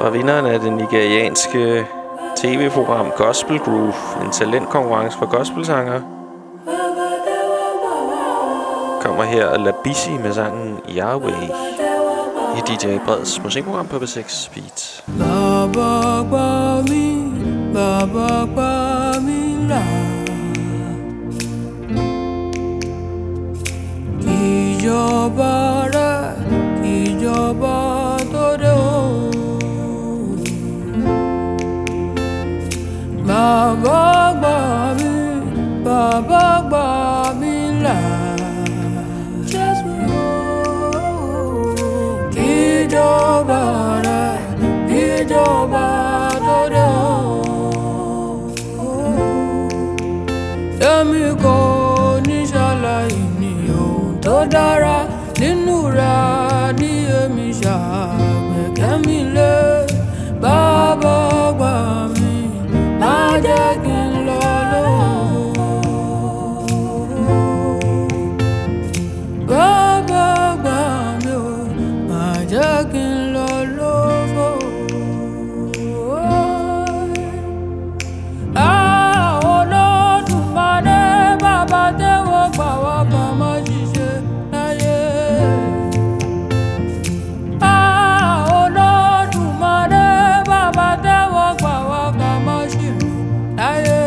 Fra vinderen af det nigerianske tv-program Gospel Groove, en talentkonkurrence for gospelsanger, kommer her Labisi med sangen Yahweh i D J Breds musikprogram på B seks Beat. La ba ba mi, la ba ba mi la. Ìjọba rẹ̀, ìjọba tó dé o. Bàbá gbà mí, bàbá gbà mí là. Jésù o. Ìjọba rẹ̀, ìjọba tó dé o. Èmi kò ní ṣàlàyé ní ohun tó dára nínú rẹ̀ ní èmi ṣàgbékẹ́ mi lé. Bàbá gbà mí, má jẹ́ kí n lọ lóhùn. Bàbá gbà mí o, má jẹ́ kí n lọ lófo. Ah, Olódùmarè, bàbá tẹ́wọ́ gbà wá ká má ṣiṣẹ́ láyé. Ah, Olódùmarè, bàbá tẹ́wọ́ gbà wá ká má ṣìrìn láyé.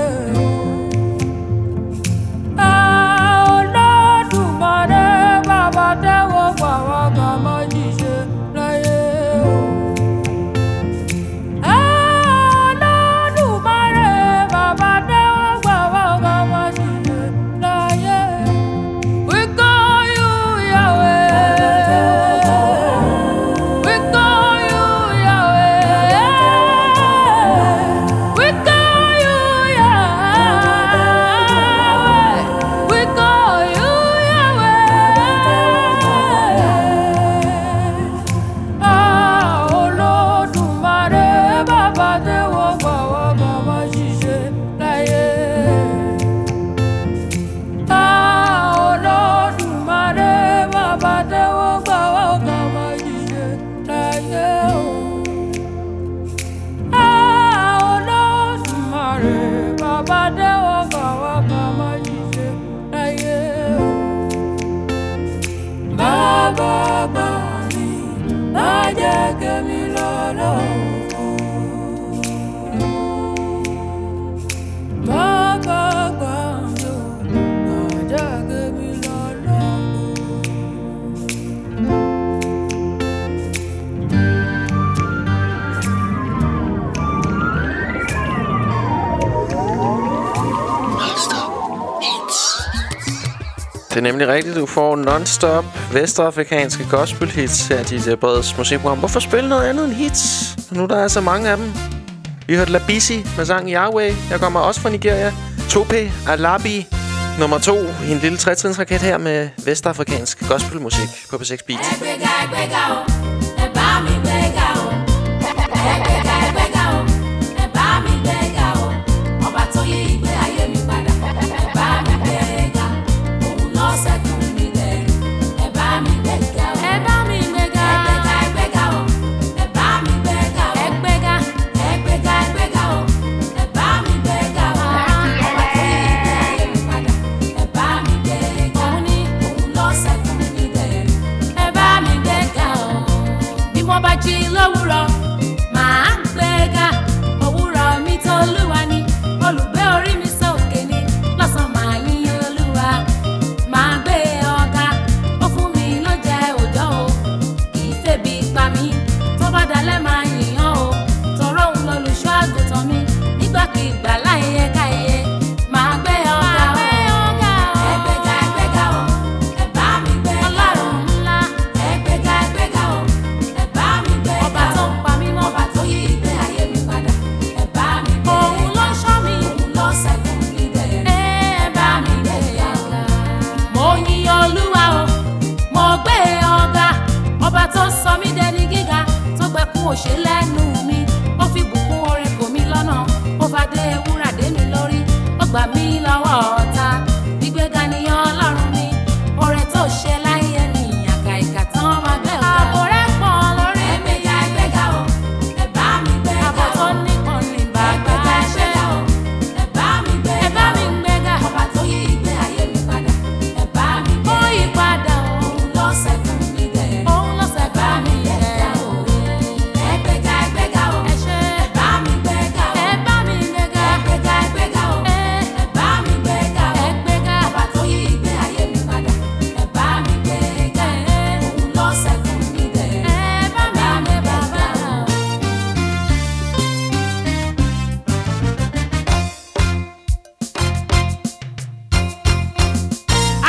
Ah, Olódùmarè, bàbá tẹ́wọ́ gbà wá ká má ṣiṣẹ́ láyé. Ah, Olódùmarè, bàbá tẹ́wọ́ gbà wá ká má ṣiṣẹ́ láyé. We call you Yahweh. We call you Yahweh. We call you Yahweh. We call you Yahweh. Ah, Olódùmarè, bàbá tẹ́wọ́ gbà wá ká má ṣiṣẹ́ láyé. Ah, Olódùmarè, bàbá tẹ́wọ́ gbà wá ká má ṣiṣẹ́ láyé o. Ah, Olódùmarè, bàbá tẹ́wọ́ gbà wá ká má ṣiṣẹ́ láyé o. Bàbá gbà mí, má jẹ́ kémi lọ lófo. Bàbá gbà mí o, má jẹ́ kémi lọ lófo. Det er nemlig rigtigt, du får non-stop vestafrikanske gospel-hits her i D J Breds musikprogram. Hvorfor spille noget andet end hits, nu der er så mange af dem? Vi hørte Labisi med sangen Yahweh. Jeg kommer også fra Nigeria. Tope Alabi nummer to i en lille tretrinsraket her med vestafrikansk gospelmusik på B seks Beat. Ẹgbẹ́ga ẹgbẹ́ga o, ẹ bá mi gbéga o. Ẹgbẹ́ga ẹgbẹ́ga o, ẹ bá mi gbéga o. Ọba tó yí ìgbé ayé mi padà, ẹ bá mi gbéga. Òun ló ṣẹ́gun mi dẹ̀rù, ẹ bá mi gbéga o. Ẹ bá mi gbéga. Ẹgbẹ́ga ẹgbẹ́ga o, ẹ bá mi gbéga o. Ẹgbẹ́ga. Ẹgbẹ́ga ẹgbẹ́ga o, ẹ bá mi gbéga o. Ọba tó yí ìgbé ayé mi padà, ẹ bá mi gbéga. Òun ni. Òun ló ṣẹ́gun mi dẹ̀rù. Ẹ bá mi gbéga o. Bí mo bá jí lówùrọ̀, màá gbéga. Òwúrọ̀ mi tó Olúwa ni, olùgbé orí mi sókè ni. Lọ́sàn-án màá yìn Olúwa, màá gbé ọ̀gá. Ó fún mi lóúnjẹ òòjọ́ o, kì í febi pa mí. Tó bá dalẹ̀ máa yìn án o, tọrọ òun lolùṣọ́ àgùntàn mi. Nígbàkigbà láyé káyé, màá gbé ọ̀gá o. Ẹgbẹ́ga ẹgbẹ́ga o, ẹ bá mi gbéga o. Ọlọ́run ńlá, Ẹgbẹ́ga ẹgbẹ́ga o, ẹ bá mi gbéga o. ọba tó ń pa mí mọ́. Ọba tó yí ìgbé ayé mi padà, ẹ bá mi gbéga. Òun ló ń ṣọ́ mi. Òun ló ṣẹ́gun mi dẹ̀rù. Ẹ bá mi gbéga. Mo yìn Olúwa o, mo gbé ọ̀gá. Ọba tó sọ mí dẹni gíga, tó gbẹkún òṣè lẹ́nu mi. Ó fi bùkún oore kò mí lọ́nà, ó fadé wúrà dé mi lórí. Ó gbà mí lọ́wọ́ ọ̀tá, gbígbéga ni Ọlọ́run mi. Oore tó ṣe láyé mi, àkà ìkà tán máa gbé ọ̀gá. Ààbò rẹ̀ pọ̀ lórí mi. Ẹgbẹ́ga ẹgbẹ́ga o, ẹ bá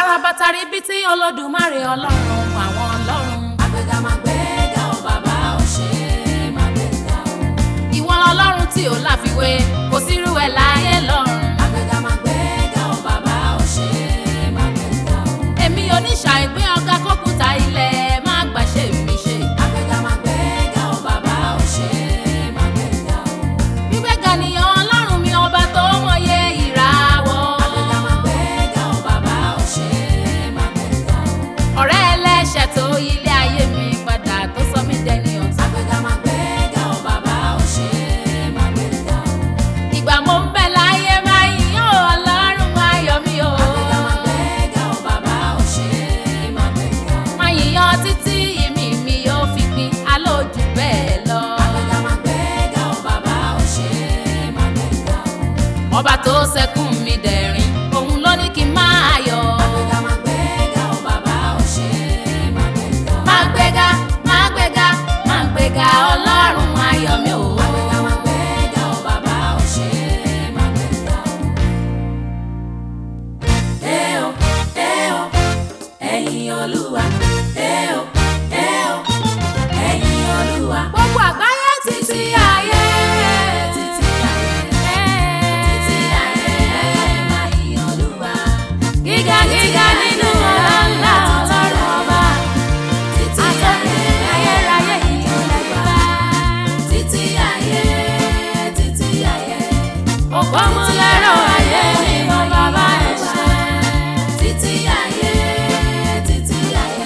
àràbàtà ríbitì olódùmarè ọlọ́run àwọn ọlọ́run. Àgbéga máa gbéga o bàbá ò ṣe é máa gbéga o. Ìwọ ọlọ́run tí ò láfiwé kò sírú ẹ̀ láyé lọ́run. Àgbéga máa gbéga o bàbá ò ṣe é máa gbéga o. Èmi oníṣàìgbé ọ̀gá kọ́kúta ilẹ̀ má gbàṣẹ mi ṣe. Àgbéga máa gbéga o bàbá ò ṣe é máa gbéga o. Gbígbéga nìyàn ọlọ́run mi ọba tó mọye ìràwọ̀. Àgbéga máa gbéga o bàbá ò ṣe é máa gbéga o. Ọ̀rẹ́ ẹlẹ́ṣẹ̀ tó ilé ayé mi padà tó sọ mí dẹni ọ̀tá. Àgbéga máa gbéga o bàbá ò ṣe é máa gbéga o. Ìgbà mo ń bẹ láyé máa yíyan ọlọ́run máa yọ mí o. Àgbéga máa gbéga o bàbá ò ṣe é máa gbéga o. Máa yíyan títí ìmí mi yóò fi pin alójú bẹ́ẹ̀ lọ. Àgbéga máa gbéga o bàbá ò ṣe é máa gbéga o. Ọba tó sẹ́kùn mi dẹ̀rín òun ló ní kí n máa yọ̀. Àgbéga máa gbéga o bàbá ò ṣe é máa gbéga o. Máa gbéga máa gbéga máa gbéga ọlọ́run máa yọ mí o. Àgbéga máa gbéga o bàbá ò ṣe é máa gbéga o. Ẹ o, ẹ o, ẹ̀yin Olúwa. Ẹ o, ẹ o, ẹ̀yin Olúwa. Gbogbo àgbáyé títí ayé. Títí ayé, títí ayé, ẹ máa yìn Olúwa. Gíga gíga nínú ọlá ńlá ọlọ́run ọba. Títí ayé, Ayérayé ìjìnlẹ̀ gbà. títí ayé, títí ayé. Òpómúlérò ayé ni mo bàbá ẹ̀ ṣe. Títí ayé, títí ayé,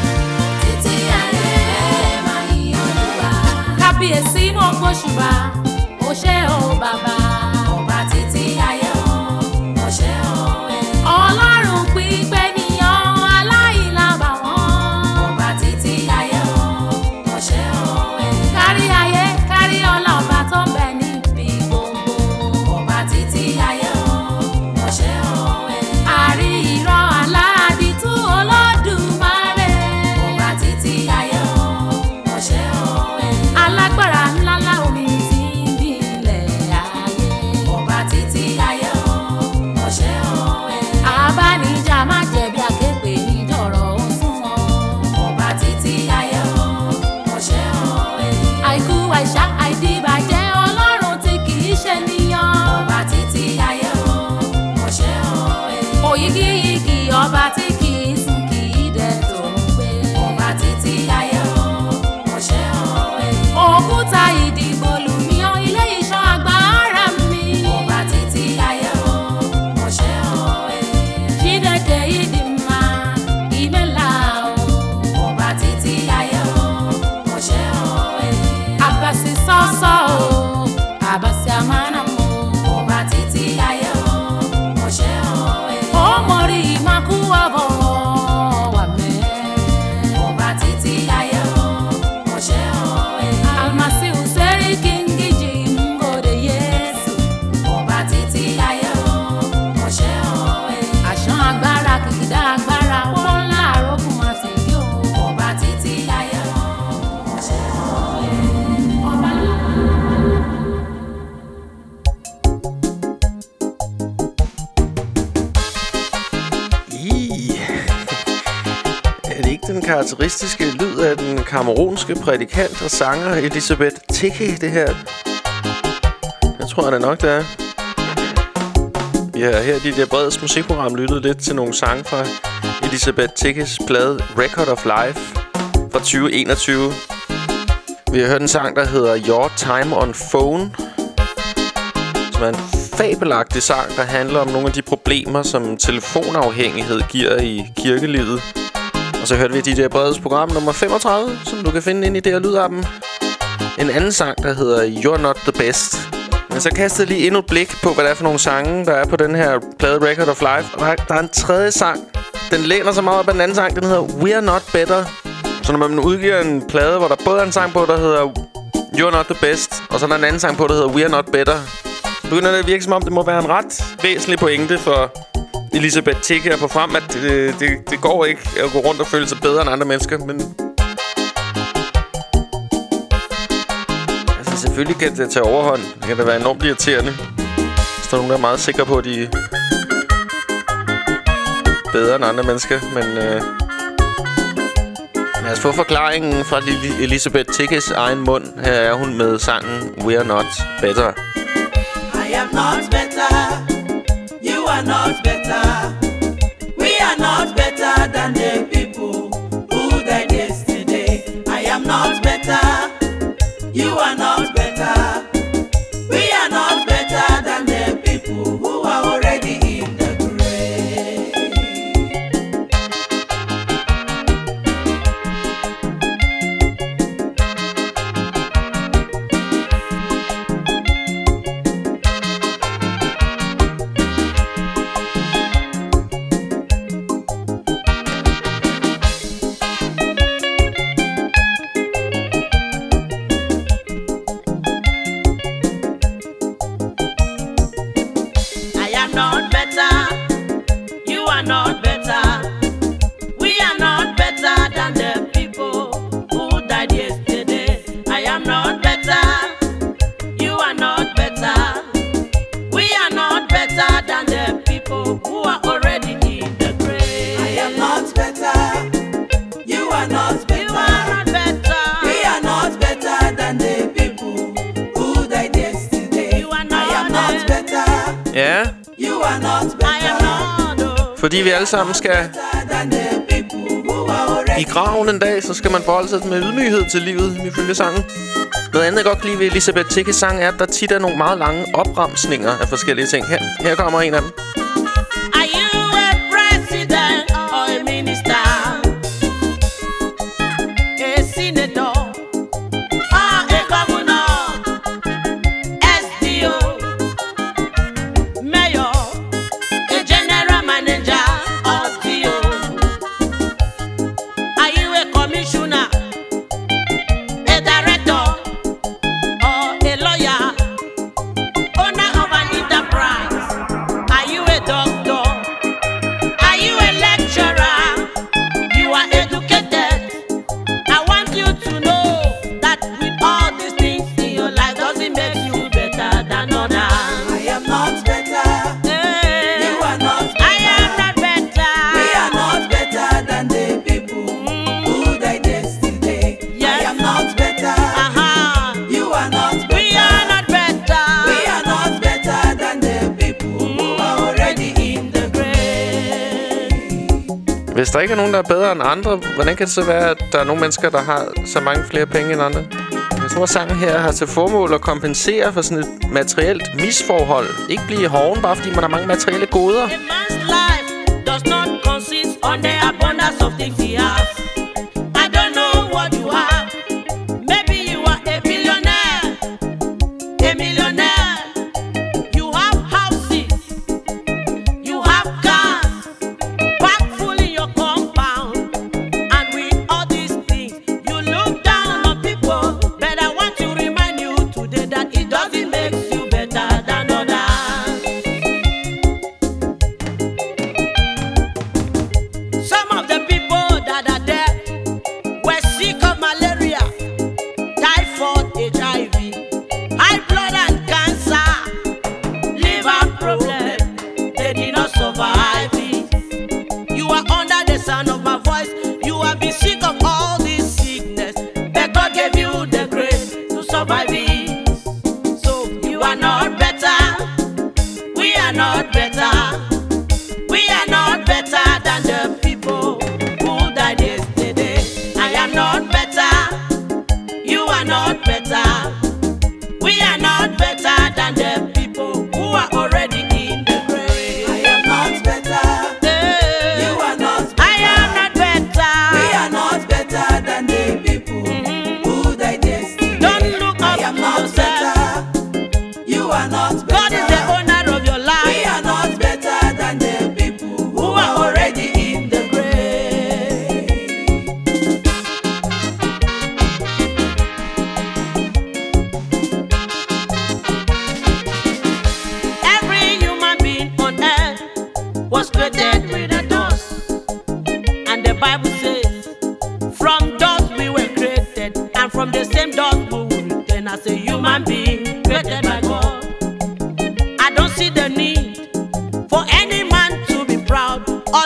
títí ayé, ẹ máa yìn Olúwa. Kábíyèsí mo gbóṣùbà, ó ṣé o bàbá. Ọba títí ayé o, ó ṣé o ẹ. Ọlọ́run pípé nìyàn aláìlábàwọ́n. Ọba títí ayé o, ó ṣé o ẹ. Kárí ayé kárí ọlọ́ba tó ń bẹ níbi gbogbo. Ọba títí ayé o, ó ṣé o ẹ. Àrí ìran aládìtú Olódùmarè. Ọba títí ayé o, ó ṣé o ẹ. Alágbára ńláńlá omi tí ń bí ilẹ̀ ayé. Ọba títí ayé o, ó ṣé o ẹ. Abánijà má jẹ̀bi àkékpè níjọ̀rọ̀ ó sún wọn. Ọba títí ayé o, ó ṣé o ẹ. Àìkú àìsá àìdíbàjẹ́ Ọlọ́run tí kì í ṣe níyàn. Ọba títí ayé o, ó ṣé o ẹ. Òyìgíyìgì ọba tí kì í sùn kì í dẹ̀ tó ń gbé. Ọba títí ayé o, ó ṣé o ẹ. Òkúta ìdìbò lùmíọ́ ilé ìṣọ́ agbára mi. Ọba títí ayé o, ó ṣé o ẹ. Jídẹ̀kẹ̀ ìdì mà ìmẹ́là o. Ọba títí ayé o, ó ṣé o ẹ. Àbàsí sọ́sọ́ o, àbàsí àmàna mo. Ọba títí ayé o, ó ṣé o ẹ. Ó mọ̀rí ìmákú ọ̀bọ̀ wà mẹ́. Ọba títí ayé o, ó ṣé o ẹ. Àmàsí ùsẹ́rí kíngìjì ngòdè Yésù. Ọba títí ayé o, ó ṣé o ẹ. Àṣán agbára kìkìdá agbára wọ́n ńlá àrógùn àti ìdí o. Ọba títí ayé o, ó ṣé o ẹ. Ọba ńlá. I. Er det ikke den karakteristiske lyd af den kamerunske prædikant og sanger Elisabeth Teke, det her? Jeg tror det nok, det er. Vi har her i det der Breds musikprogram lyttet lidt til nogle sange fra Elisabeth Tekes plade Record of Life fra tyve enogtyve. Vi har hørt en sang, der hedder Your Time on Phone, som er en fabelagtig sang, der handler om nogle af de problemer, som telefonafhængighed giver i kirkelivet. Og så hørte vi D J Breds program nummer femogtredive, som du kan finde ind i det her lydappen. En anden sang, der hedder You're Not The Best. Men så kastede jeg lige endnu et blik på, hvad der er for nogle sange, der er på den her plade Record of Life. Og der er, der er en tredje sang. Den læner så meget op af den anden sang. Den hedder We're Not Better. Så når man udgiver en plade, hvor der både er en sang på, der hedder You're Not The Best, og så er der en anden sang på, der hedder We're Not Better, så begynder det at virke som om, det må være en ret væsentlig pointe for Elisabeth Teke at få frem, at øh, det, det går ikke at gå rundt og føle sig bedre end andre mennesker. Men altså, selvfølgelig kan det tage overhånd. Det kan da være enormt irriterende, hvis der er nogen, der er meget sikre på, at de bedre end andre mennesker, men øh, lad os få forklaringen fra lille Elisabeth Tickes egen mund. Her er hun med sangen We Are Not Better. I am not better. You are not better. We are not better than the people who died yesterday. I am not better. You are not better. We are not better than the people who are already in the grave. Ja. Fordi vi alle sammen skal i graven en dag, så skal man forholde sig med ydmyghed til livet, ifølge sangen. Noget andet, jeg godt kan lide ved Elisabeth Tickes sang, er, at der tit er nogle meget lange opremsninger af forskellige ting. Her, her kommer en af dem. Are you a president or a minister? A senator? Hvis der ikke er nogen, der er bedre end andre, hvordan kan det så være, at der er nogle mennesker, der har så mange flere penge end andre? Jeg tror, at sangen her har til formål at kompensere for sådan et materielt misforhold. Ikke blive hoven, bare fordi man har mange materielle goder. A man's life does not consist on the abundance of things he has. I don't know what you have. Maybe you are a billionaire. A millionaire. You have houses. You have cars. Packed full in your compound. And with all these things, you look down on people. But I want to remind you today that it doesn't make you better than others. Some of the people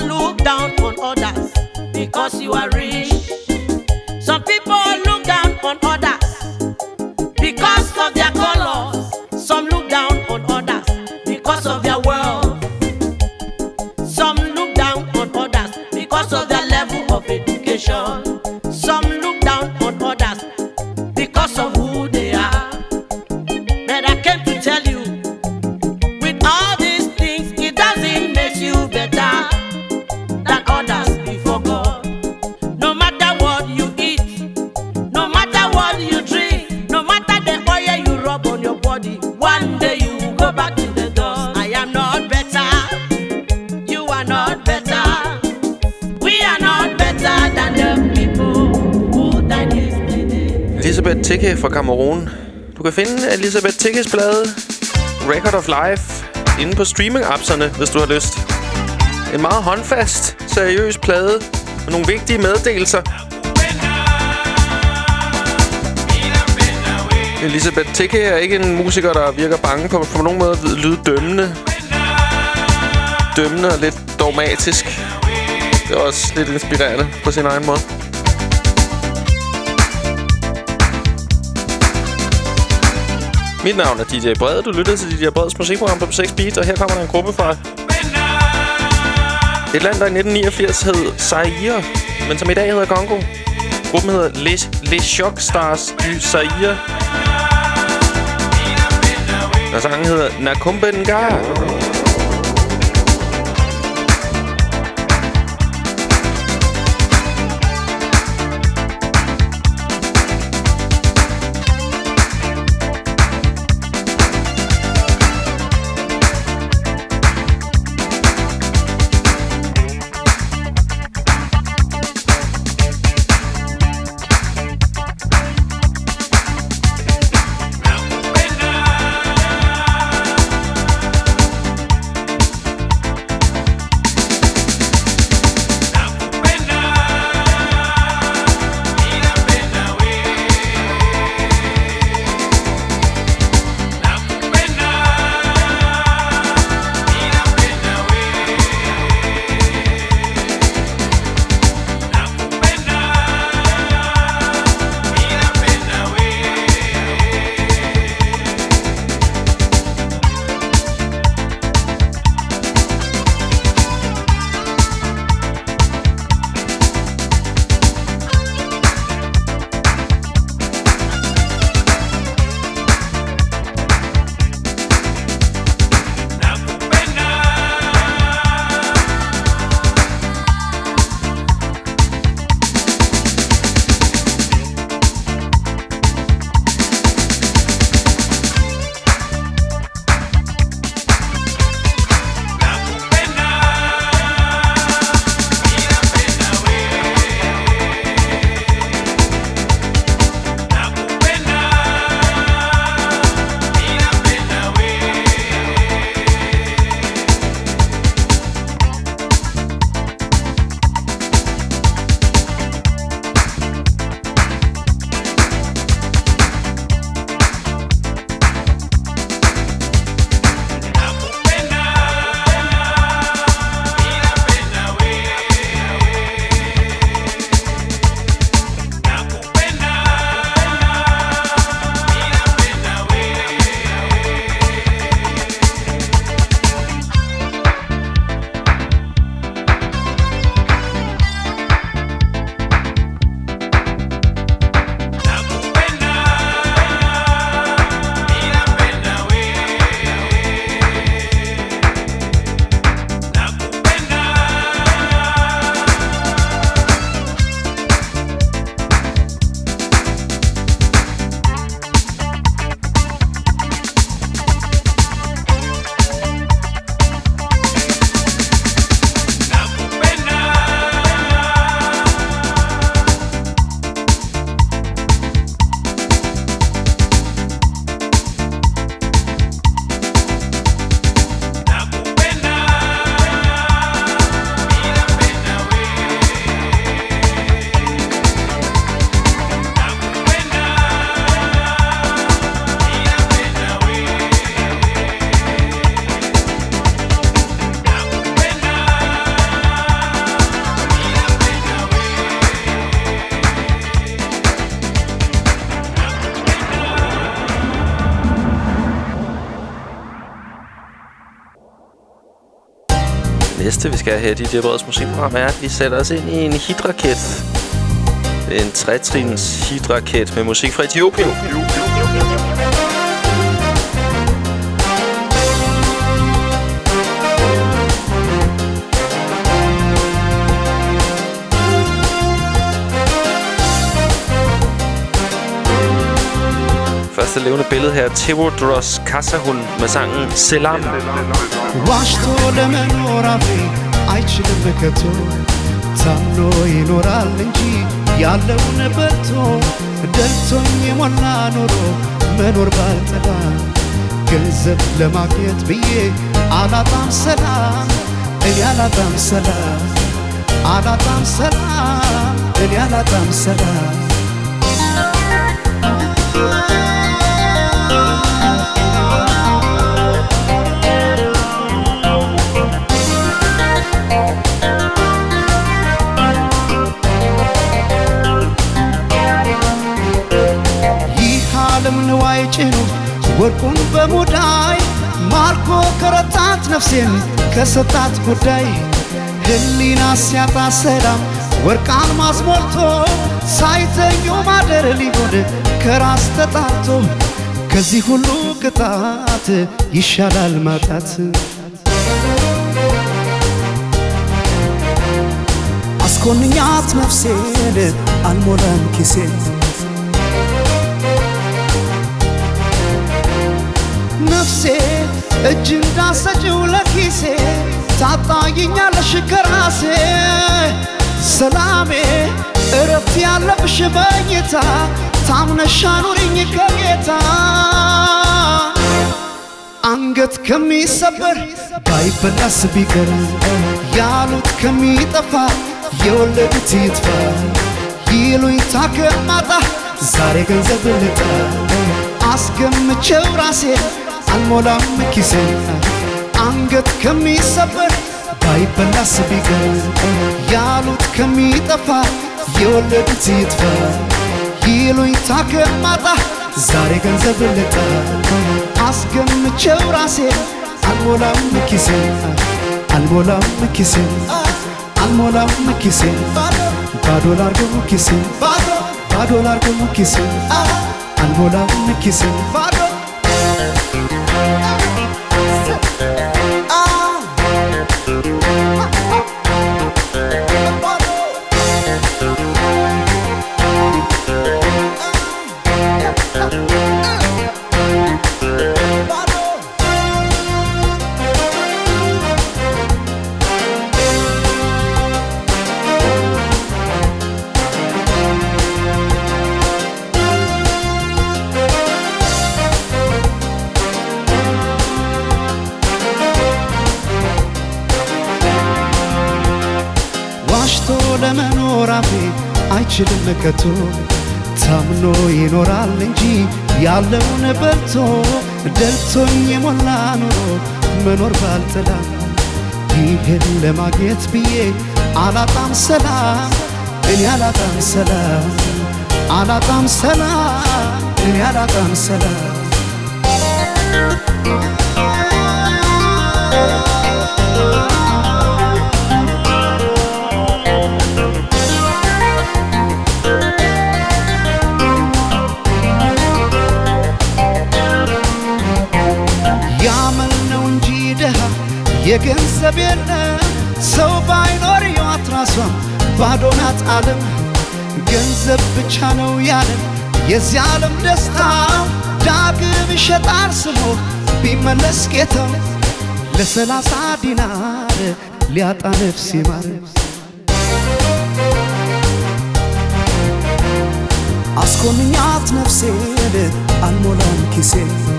people look down on others because you are rich. Some people look down on others because of their colors. Some look down on others because of their wealth. Some look down on others because of their level of education. Some look down on others because of who they are. But I came to tell you, with all these things, it doesn't make you better than others before God. No matter what you eat, no matter what you drink, no matter the oil you rub on your body, one day you will go back to the dust. I am not better, you are not better, we are not better than the people who died yesterday. Elisabeth Tikke fra Cameroon. Du kan finde Elisabeth Tikkes plade Record of Life inde på streaming-appserne, hvis du har lyst. En meget håndfast, seriøs plade med nogle vigtige meddelelser. Elisabeth Tikke er ikke en musiker, der virker bange på på nogen måde at lyde dømmende. Dømmende og lidt dogmatisk. Det er også lidt inspirerende på sin egen måde. Mit navn er D J Brede. Du lytter til D J Bredes musikprogram på seks Beat, og her kommer der en gruppe fra et land, der i nitten niogfirs hed Zaire, men som i dag hedder Congo. Gruppen hedder Les, Les Shock Stars du Zaire. Og sangen hedder Nakumbenga. sidste, vi skal have her i D J Breds musikprogram, er, at vi sætter os ind i en hitraket. En tretrins hitraket med musik fra Etiopien. Første levende billede her, Tewodros Kasahun med sangen Selam. ዋሽቶ ለመኖር አፌ አይችልም ከቶ ታምኖ ይኖራል እንጂ ያለውን በልቶ ደልቶኝ የሞላ ኖሮ መኖር ባልጠላ ገንዘብ ለማግኘት ብዬ አላጣም ሰላም እኔ አላጣም ሰላም አላጣም ሰላም እኔ አላጣም ሰላም ንዋይ ጭኑ ወርቁን በሙዳይ ማርኮ ከረታት ነፍሴን ከሰጣት ጉዳይ ህሊና ሲያጣ ሰላም ወርቅ አልማዝ ሞልቶ ሳይተኙ ማደር ሊሆን ከራስ ተጣቶ ከዚህ ሁሉ ቅጣት ይሻላል ማጣት አስኮንኛት ነፍሴን አልሞላም ኪሴን ነፍሴ እጅ እንዳሰጭው ለኪሴ ታጣይኛለሽ ከራሴ ሰላሜ እረፍት ያለብሽ በኝታ ታምነሽ አኑሪኝ ከጌታ አንገት ከሚሰበር ባይበላስ ቢቀር ያሉት ከሚጠፋ የወለዱት ይጥፋ ይሉኝታ ከማጣ ዛሬ ገንዘብ ልጣ አስገምቼው ራሴ አልሞላም ኪሴ አንገት ከሚሰበር ባይበላስ ቢቀር ያሉት ከሚጠፋ የወለዱት ይጥፋ ይሉኝታ ከማጣ ዛሬ ገንዘብ ልጣ አስገምቼው ራሴ አልሞላም ኪሴ አልሞላም ኪሴ አልሞላም ኪሴ ባዶ ላርገው ኪሴ ባዶ ላርገው ኪሴ አልሞላም ኪሴ ባዶ ለመኖር አፌ አይችልም ከቶ ታምኖ ይኖራል እንጂ ያለውን በልቶ ደልቶኝ የሞላ ኑሮ መኖር ባልጠላ ይህን ለማግኘት ብዬ አላጣም ሰላም እኔ አላጣም ሰላም አላጣም ሰላም እኔ አላጣም ሰላም የገንዘብ የለም ሰው ባይኖር ሕይወት ራሷም ባዶ ናት ዓለም ገንዘብ ብቻ ነው ያለን የዚህ ዓለም ደስታ ዳግም ይሸጣል ስሞ ቢመለስ ጌታው ለሰላሳ ዲናር ሊያጣ ነፍስ ይማር አስኮንኛት ነፍሴን አልሞላም ኪሴ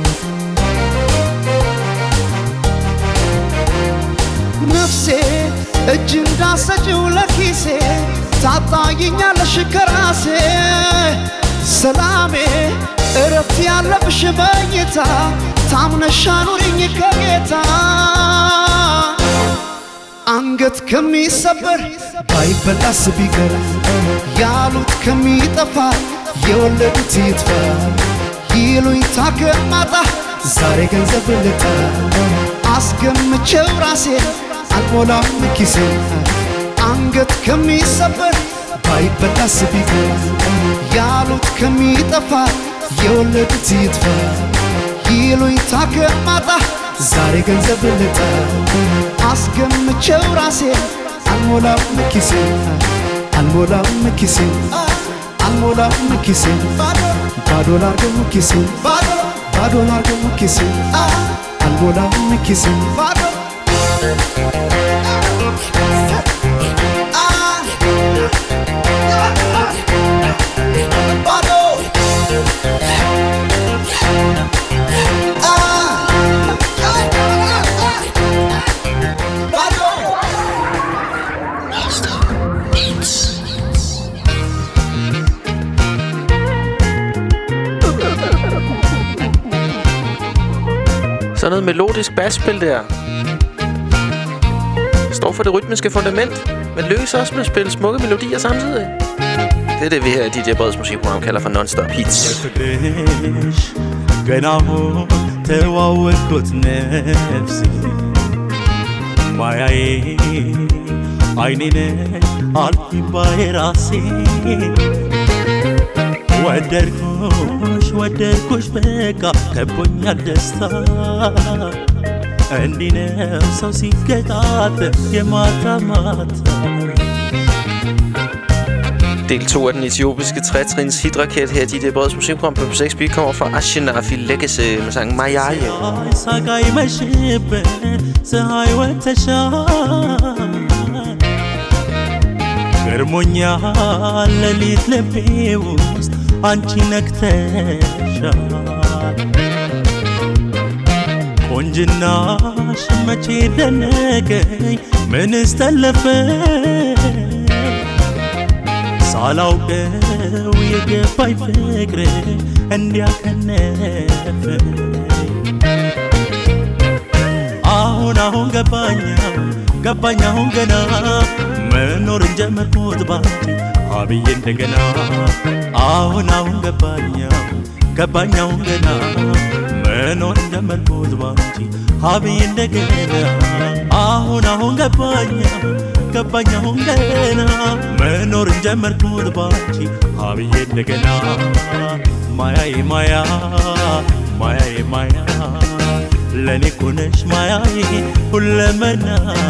ነፍሴ እጅ እንዳሰጭው ለኪሴ ታጣይኛለሽ ከራሴ ሰላሜ እረፍት ያለብሽ በኝታ ታምነሽ አኑሪኝ ከጌታ አንገት ከሚሰበር ባይበላስ ቢቀር ያሉት ከሚጠፋ የወለዱት ይጥፋ ይሉኝታ ከማጣ ዛሬ ገንዘብ ልጣ አስገምቼው ራሴ አልሞላም ኪሴን አንገት ከሚሰበር ባይበላስ ቢቀር ያሉት ከሚጠፋ የወለዱት ይጥፋ ይሉኝታ ከማጣ ዛሬ ገንዘብ ልጣ አስገምቼው ራሴን አልሞላም ኪሴን አልሞላም ኪሴን አልሞላም ኪሴን ባዶ ላርገው ኪሴን ባዶ ላርገው ኪሴን አልሞላም ኪሴን ባዶ Så noget melodisk basspil der. Står for det rytmiske fundament, men lykkes også med at spille smukke melodier samtidig. Det er det, vi her i D J Breds musikprogram kalder for non-stop hits. ወደድኩሽ ወደድኩሽ በቃ ከቦኛል ደስታ እንዲህ ነው ሰው ሲገጣጠም የማታ ማታ. Del to af den etiopiske trætrins hitraket her i D J Breds musikprogram på P seks Beat kommer fra Ashinafi Legacy med sangen Mayaye. ሳቃይ መሽበት ፀሐይ ወተሻል ገርሞኛል ሌሊት ልቤ ውስጥ አንቺ ነክተሻል ቆንጅናሽ መቼ ደነቀኝ ምንስ ተለፈኝ ሳላውቀው የገባኝ ፍቅር እንዲያከነፈኝ አሁን አሁን ገባኛ ገባኝ አሁን ገና መኖርን ጀመርኩት ባንቺ አብዬ እንደገና አሁን አሁን ገባኝ ገባኝ አሁን ገና መኖርን ጀመርኩት ባንቺ አብዬ እንደገና አሁን አሁን ገባኝ ገባኝ አሁን ገና መኖርን ጀመርኩት ባንቺ አብዬ እንደገና ማያዬ ማያ ማያዬ ማያ ለኔ ኮነሽ ማያዬ ሁለመና.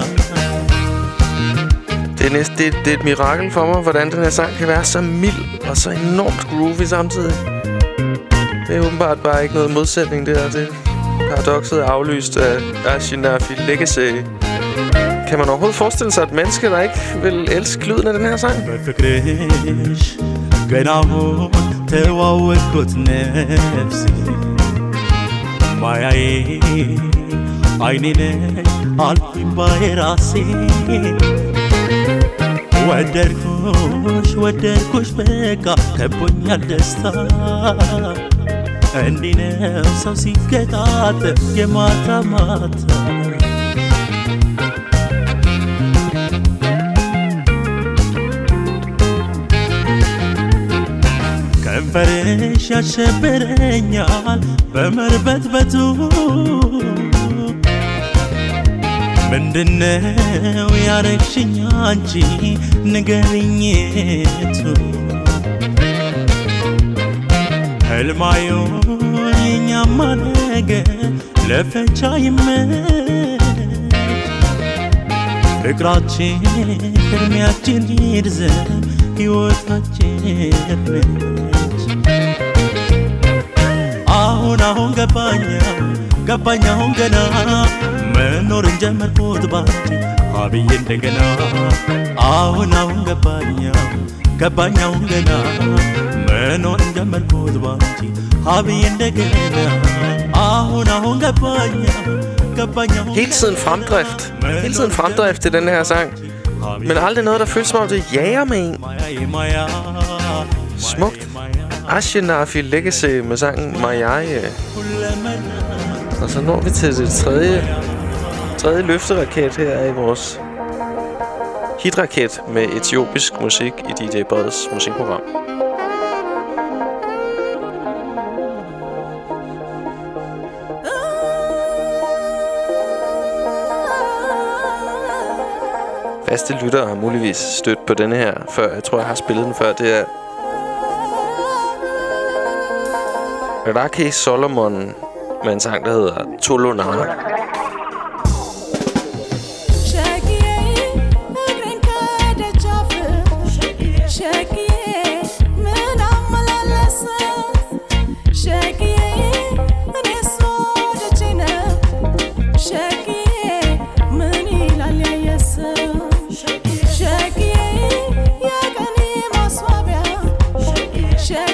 Det er, næsten, det, det er et mirakel for mig, hvordan den her sang kan være så mild og så enormt groovy samtidig. Det er åbenbart bare ikke noget modsætning der. Det paradokset er aflyst af Ashinafi Legacy. Kan man overhovedet forestille sig et menneske, der ikke vil elske lyden af den her sang? ወደድኩሽ ወደድኩሽ በቃ ከቦኛል ደስታ እንዲህ ነው ሰው ሲገጣጠም የማታ ማታ. ከንፈርሽ ያሸብረኛል በመርበትበቱ ምንድነው ያረግሽኝ አንቺ ንገሪኝቱ ህልማዩን የኛማ ነገር ለፈቻ ይመች ፍቅራችን እድሜያችን ይርዘም ሕይወታችን ነች አሁን አሁን ገባኛ ገባኝ አሁን ገና መኖርን ጀመርኩት ባንቺ አብዬ እንደገና አሁን አሁን ገባኝ ገባኝ አሁን ገና መኖርን ጀመርኩት ባንቺ አብዬ እንደገና አሁን አሁን ገባኝ ገባኝ አሁን. Hele tiden fremdrift. Hele tiden fremdrift til den her sang. Men aldrig noget, der føles som om det jager med en. Smukt. Ashinafi Legacy med sangen Mayaye. Og så når vi til det tredje, tredje løfteraket her i vores hitraket med etiopisk musik i D J Breds musikprogram. faste lyttere har muligvis stødt på denne her før. Jeg tror, jeg har spillet den før. Det er Raki Solomon med en sang, der hedder Tolonara.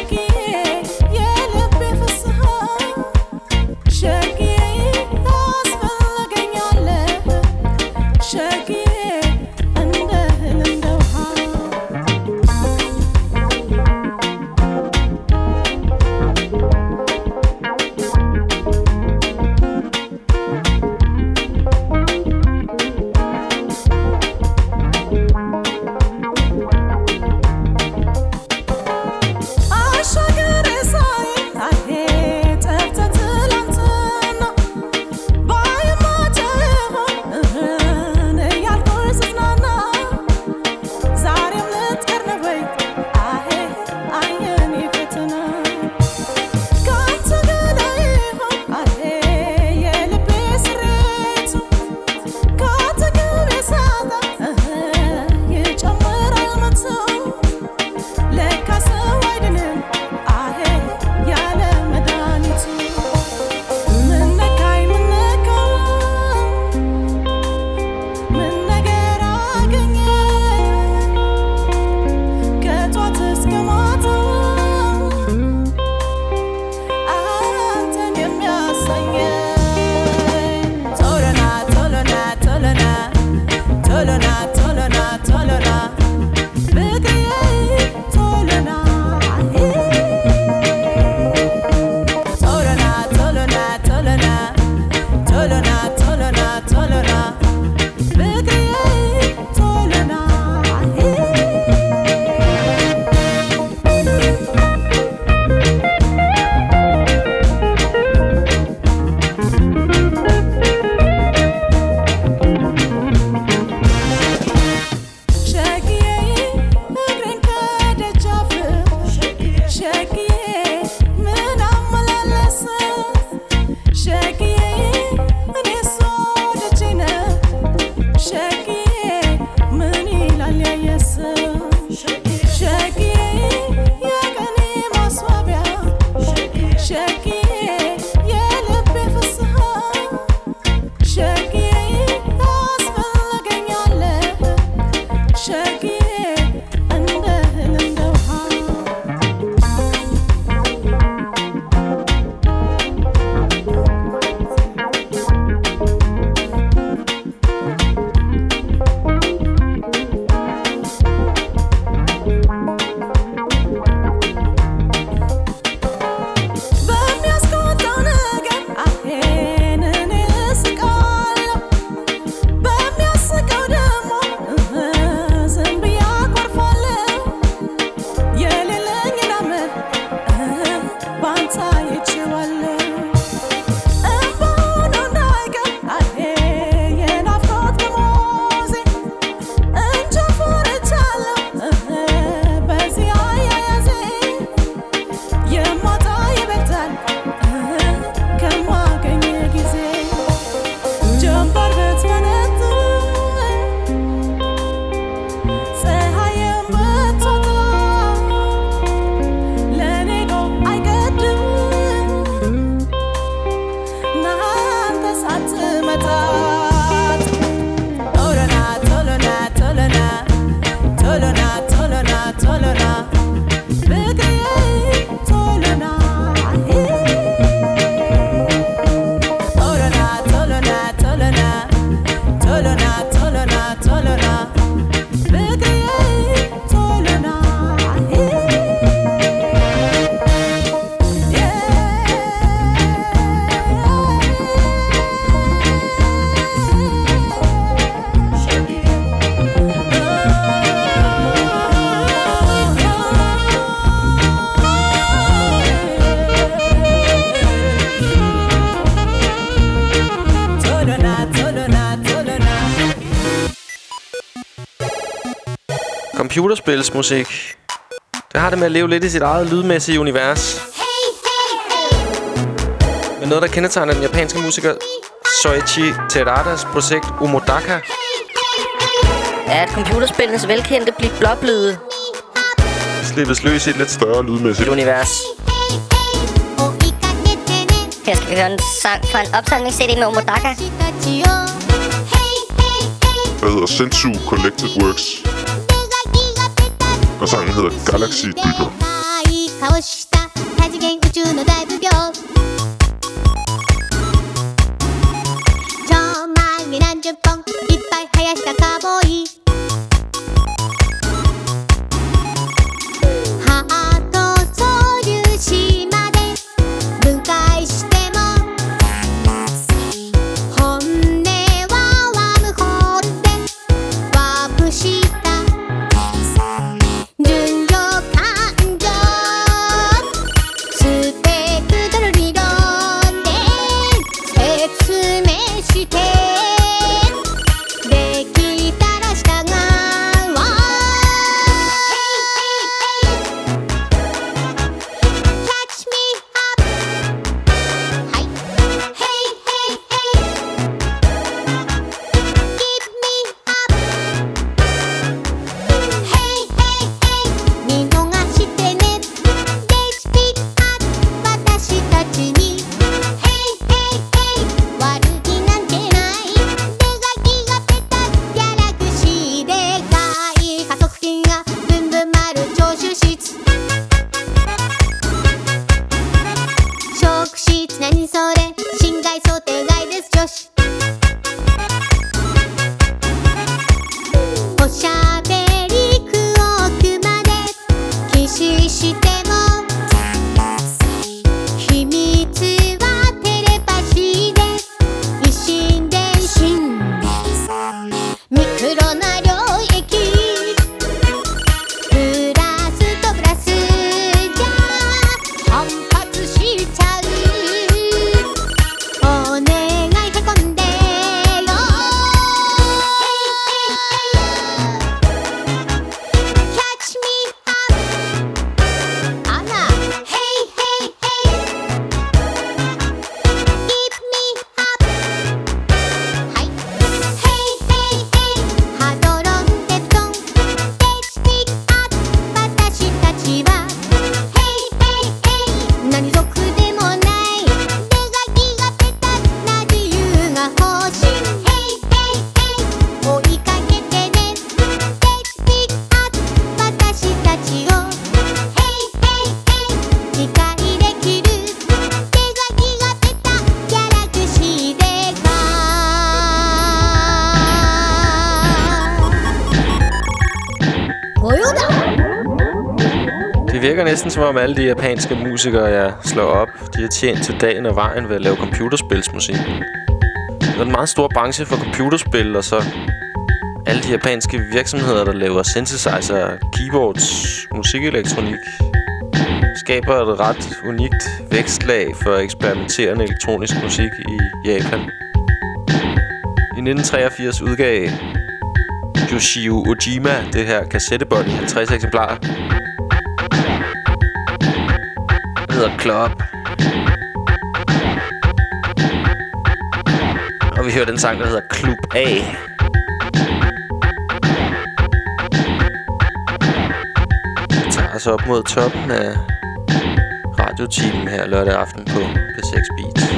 Shaggy, Computerspilsmusik. Det har det med at leve lidt i sit eget lydmæssige univers. Men noget, der kendetegner den japanske musiker Soichi Teradas projekt Omodaka, er at computerspillenes velkendte Blik Blåblyde slippes løs i et lidt større lydmæssigt univers. Her skal vi høre en sang fra en opsamlings-C D med Omodaka. Der hedder Sensu Collected Works. Og sangen hedder Galaxy Bygger. Det virker næsten som om alle de japanske musikere, jeg slår op, de har tjent til dagen og vejen ved at lave computerspilsmusik. Det er en meget stor branche for computerspil, og så alle de japanske virksomheder, der laver synthesizer, keyboards, musikelektronik, skaber et ret unikt vækstlag for eksperimenterende elektronisk musik i Japan. I nitten treogfirs udgav Yoshio Ojima det her kassettebånd i halvtreds eksemplarer. Det hedder Club. Og vi hører den sang, der hedder Klub A. Vi tager os op mod toppen af radiotimen her lørdag aften på P seks Beat.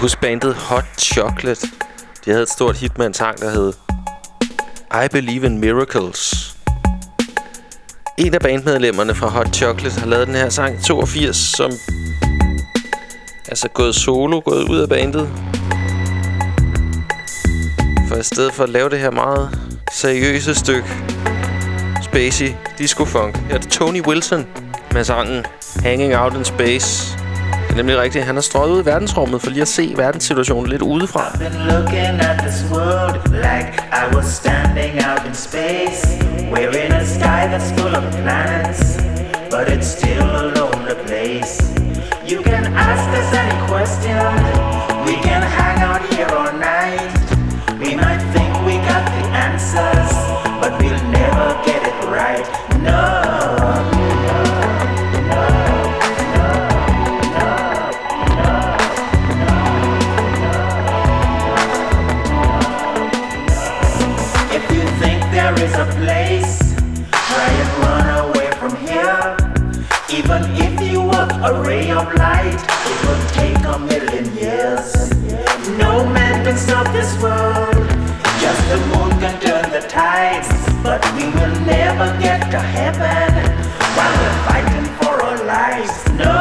huske bandet Hot Chocolate. De havde et stort hit med en sang, der hed I Believe in Miracles. En af bandmedlemmerne fra Hot Chocolate har lavet den her sang i toogfirs, som altså gået solo, gået ud af bandet. For i stedet for at lave det her meget seriøse stykke spacey disco-funk, her er det Tony Wilson med sangen Hanging Out in Space. Det er nemlig rigtigt, han har strøget ud i verdensrummet for lige at se verdenssituationen lidt udefra. I've been looking at this world like I was standing out in space. We're in a sky that's full of planets, but it's still a lonely place. You can ask us any question, we can hang out here all night. We might think we got the answers, but we'll never get it right. No. There is a place, try and run away from here. Even if you walk a ray of light, it will take a million years. No man can stop this world, just the moon can turn the tides. But we will never get to heaven while we're fighting for our lives. No.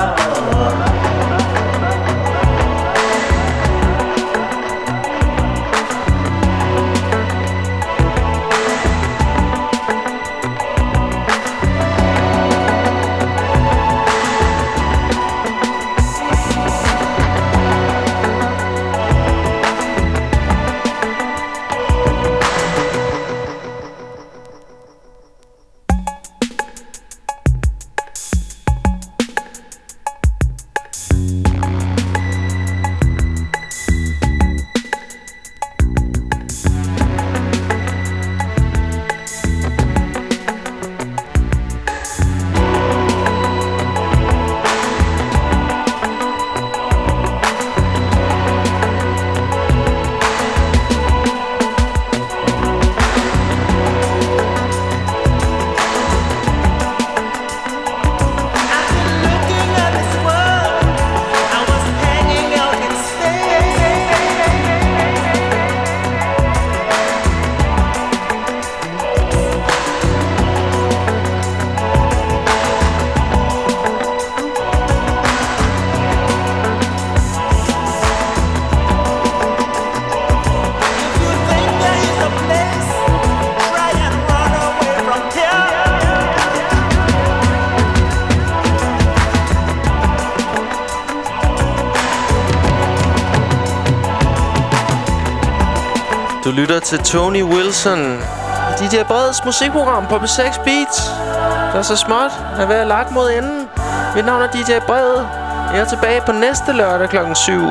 Du lytter til Tony Wilson i D J Breds musikprogram på P seks Beats. Der er så småt er ved at lagt mod enden. Mit navn er D J Bred. Jeg er tilbage på næste lørdag klokken syv.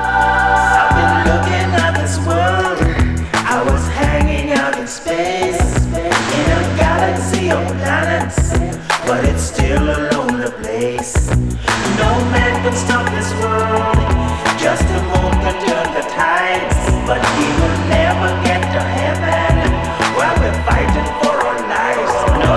I've been looking at this world. I was hanging out in space, in a galaxy of planets, but it's still a lonely place. No man can stop this world, just the moon can turn the tides. But we will never get to heaven while we're fighting for our lives. No.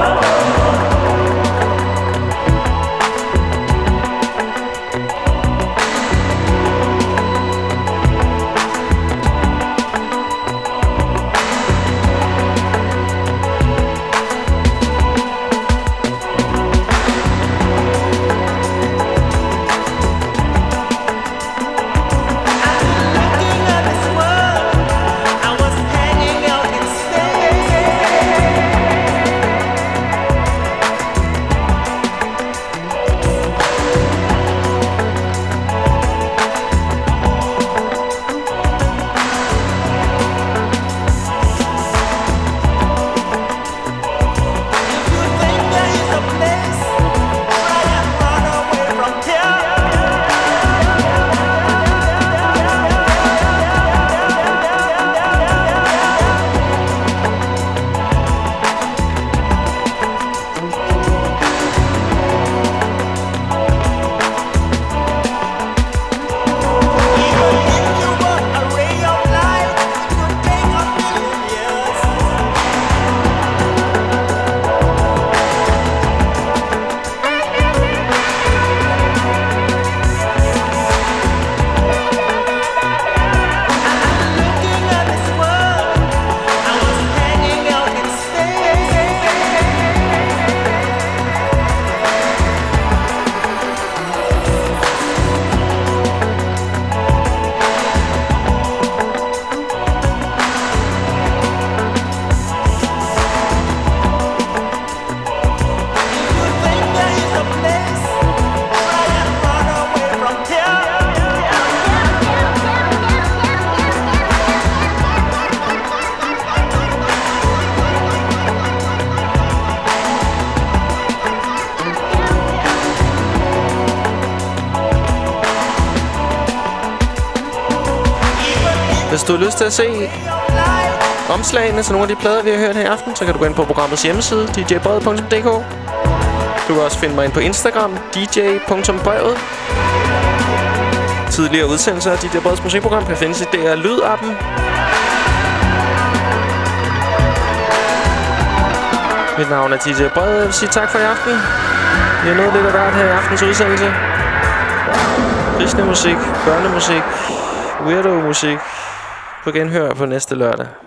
du har lyst til at se omslagene til nogle af de plader, vi har hørt her i aften, så kan du gå ind på programmets hjemmeside, d j brede punktum d k. Du kan også finde mig ind på Instagram, d j punktum brevet. Tidligere udsendelser af D J Breds musikprogram kan findes i D R Lyd-appen. Mit navn er D J Brede. Jeg vil sige tak for i aften. Vi har nået lidt af hvert her i aftens udsendelse. Kristne musik, børnemusik, weirdo musik. På genhør på næste lørdag.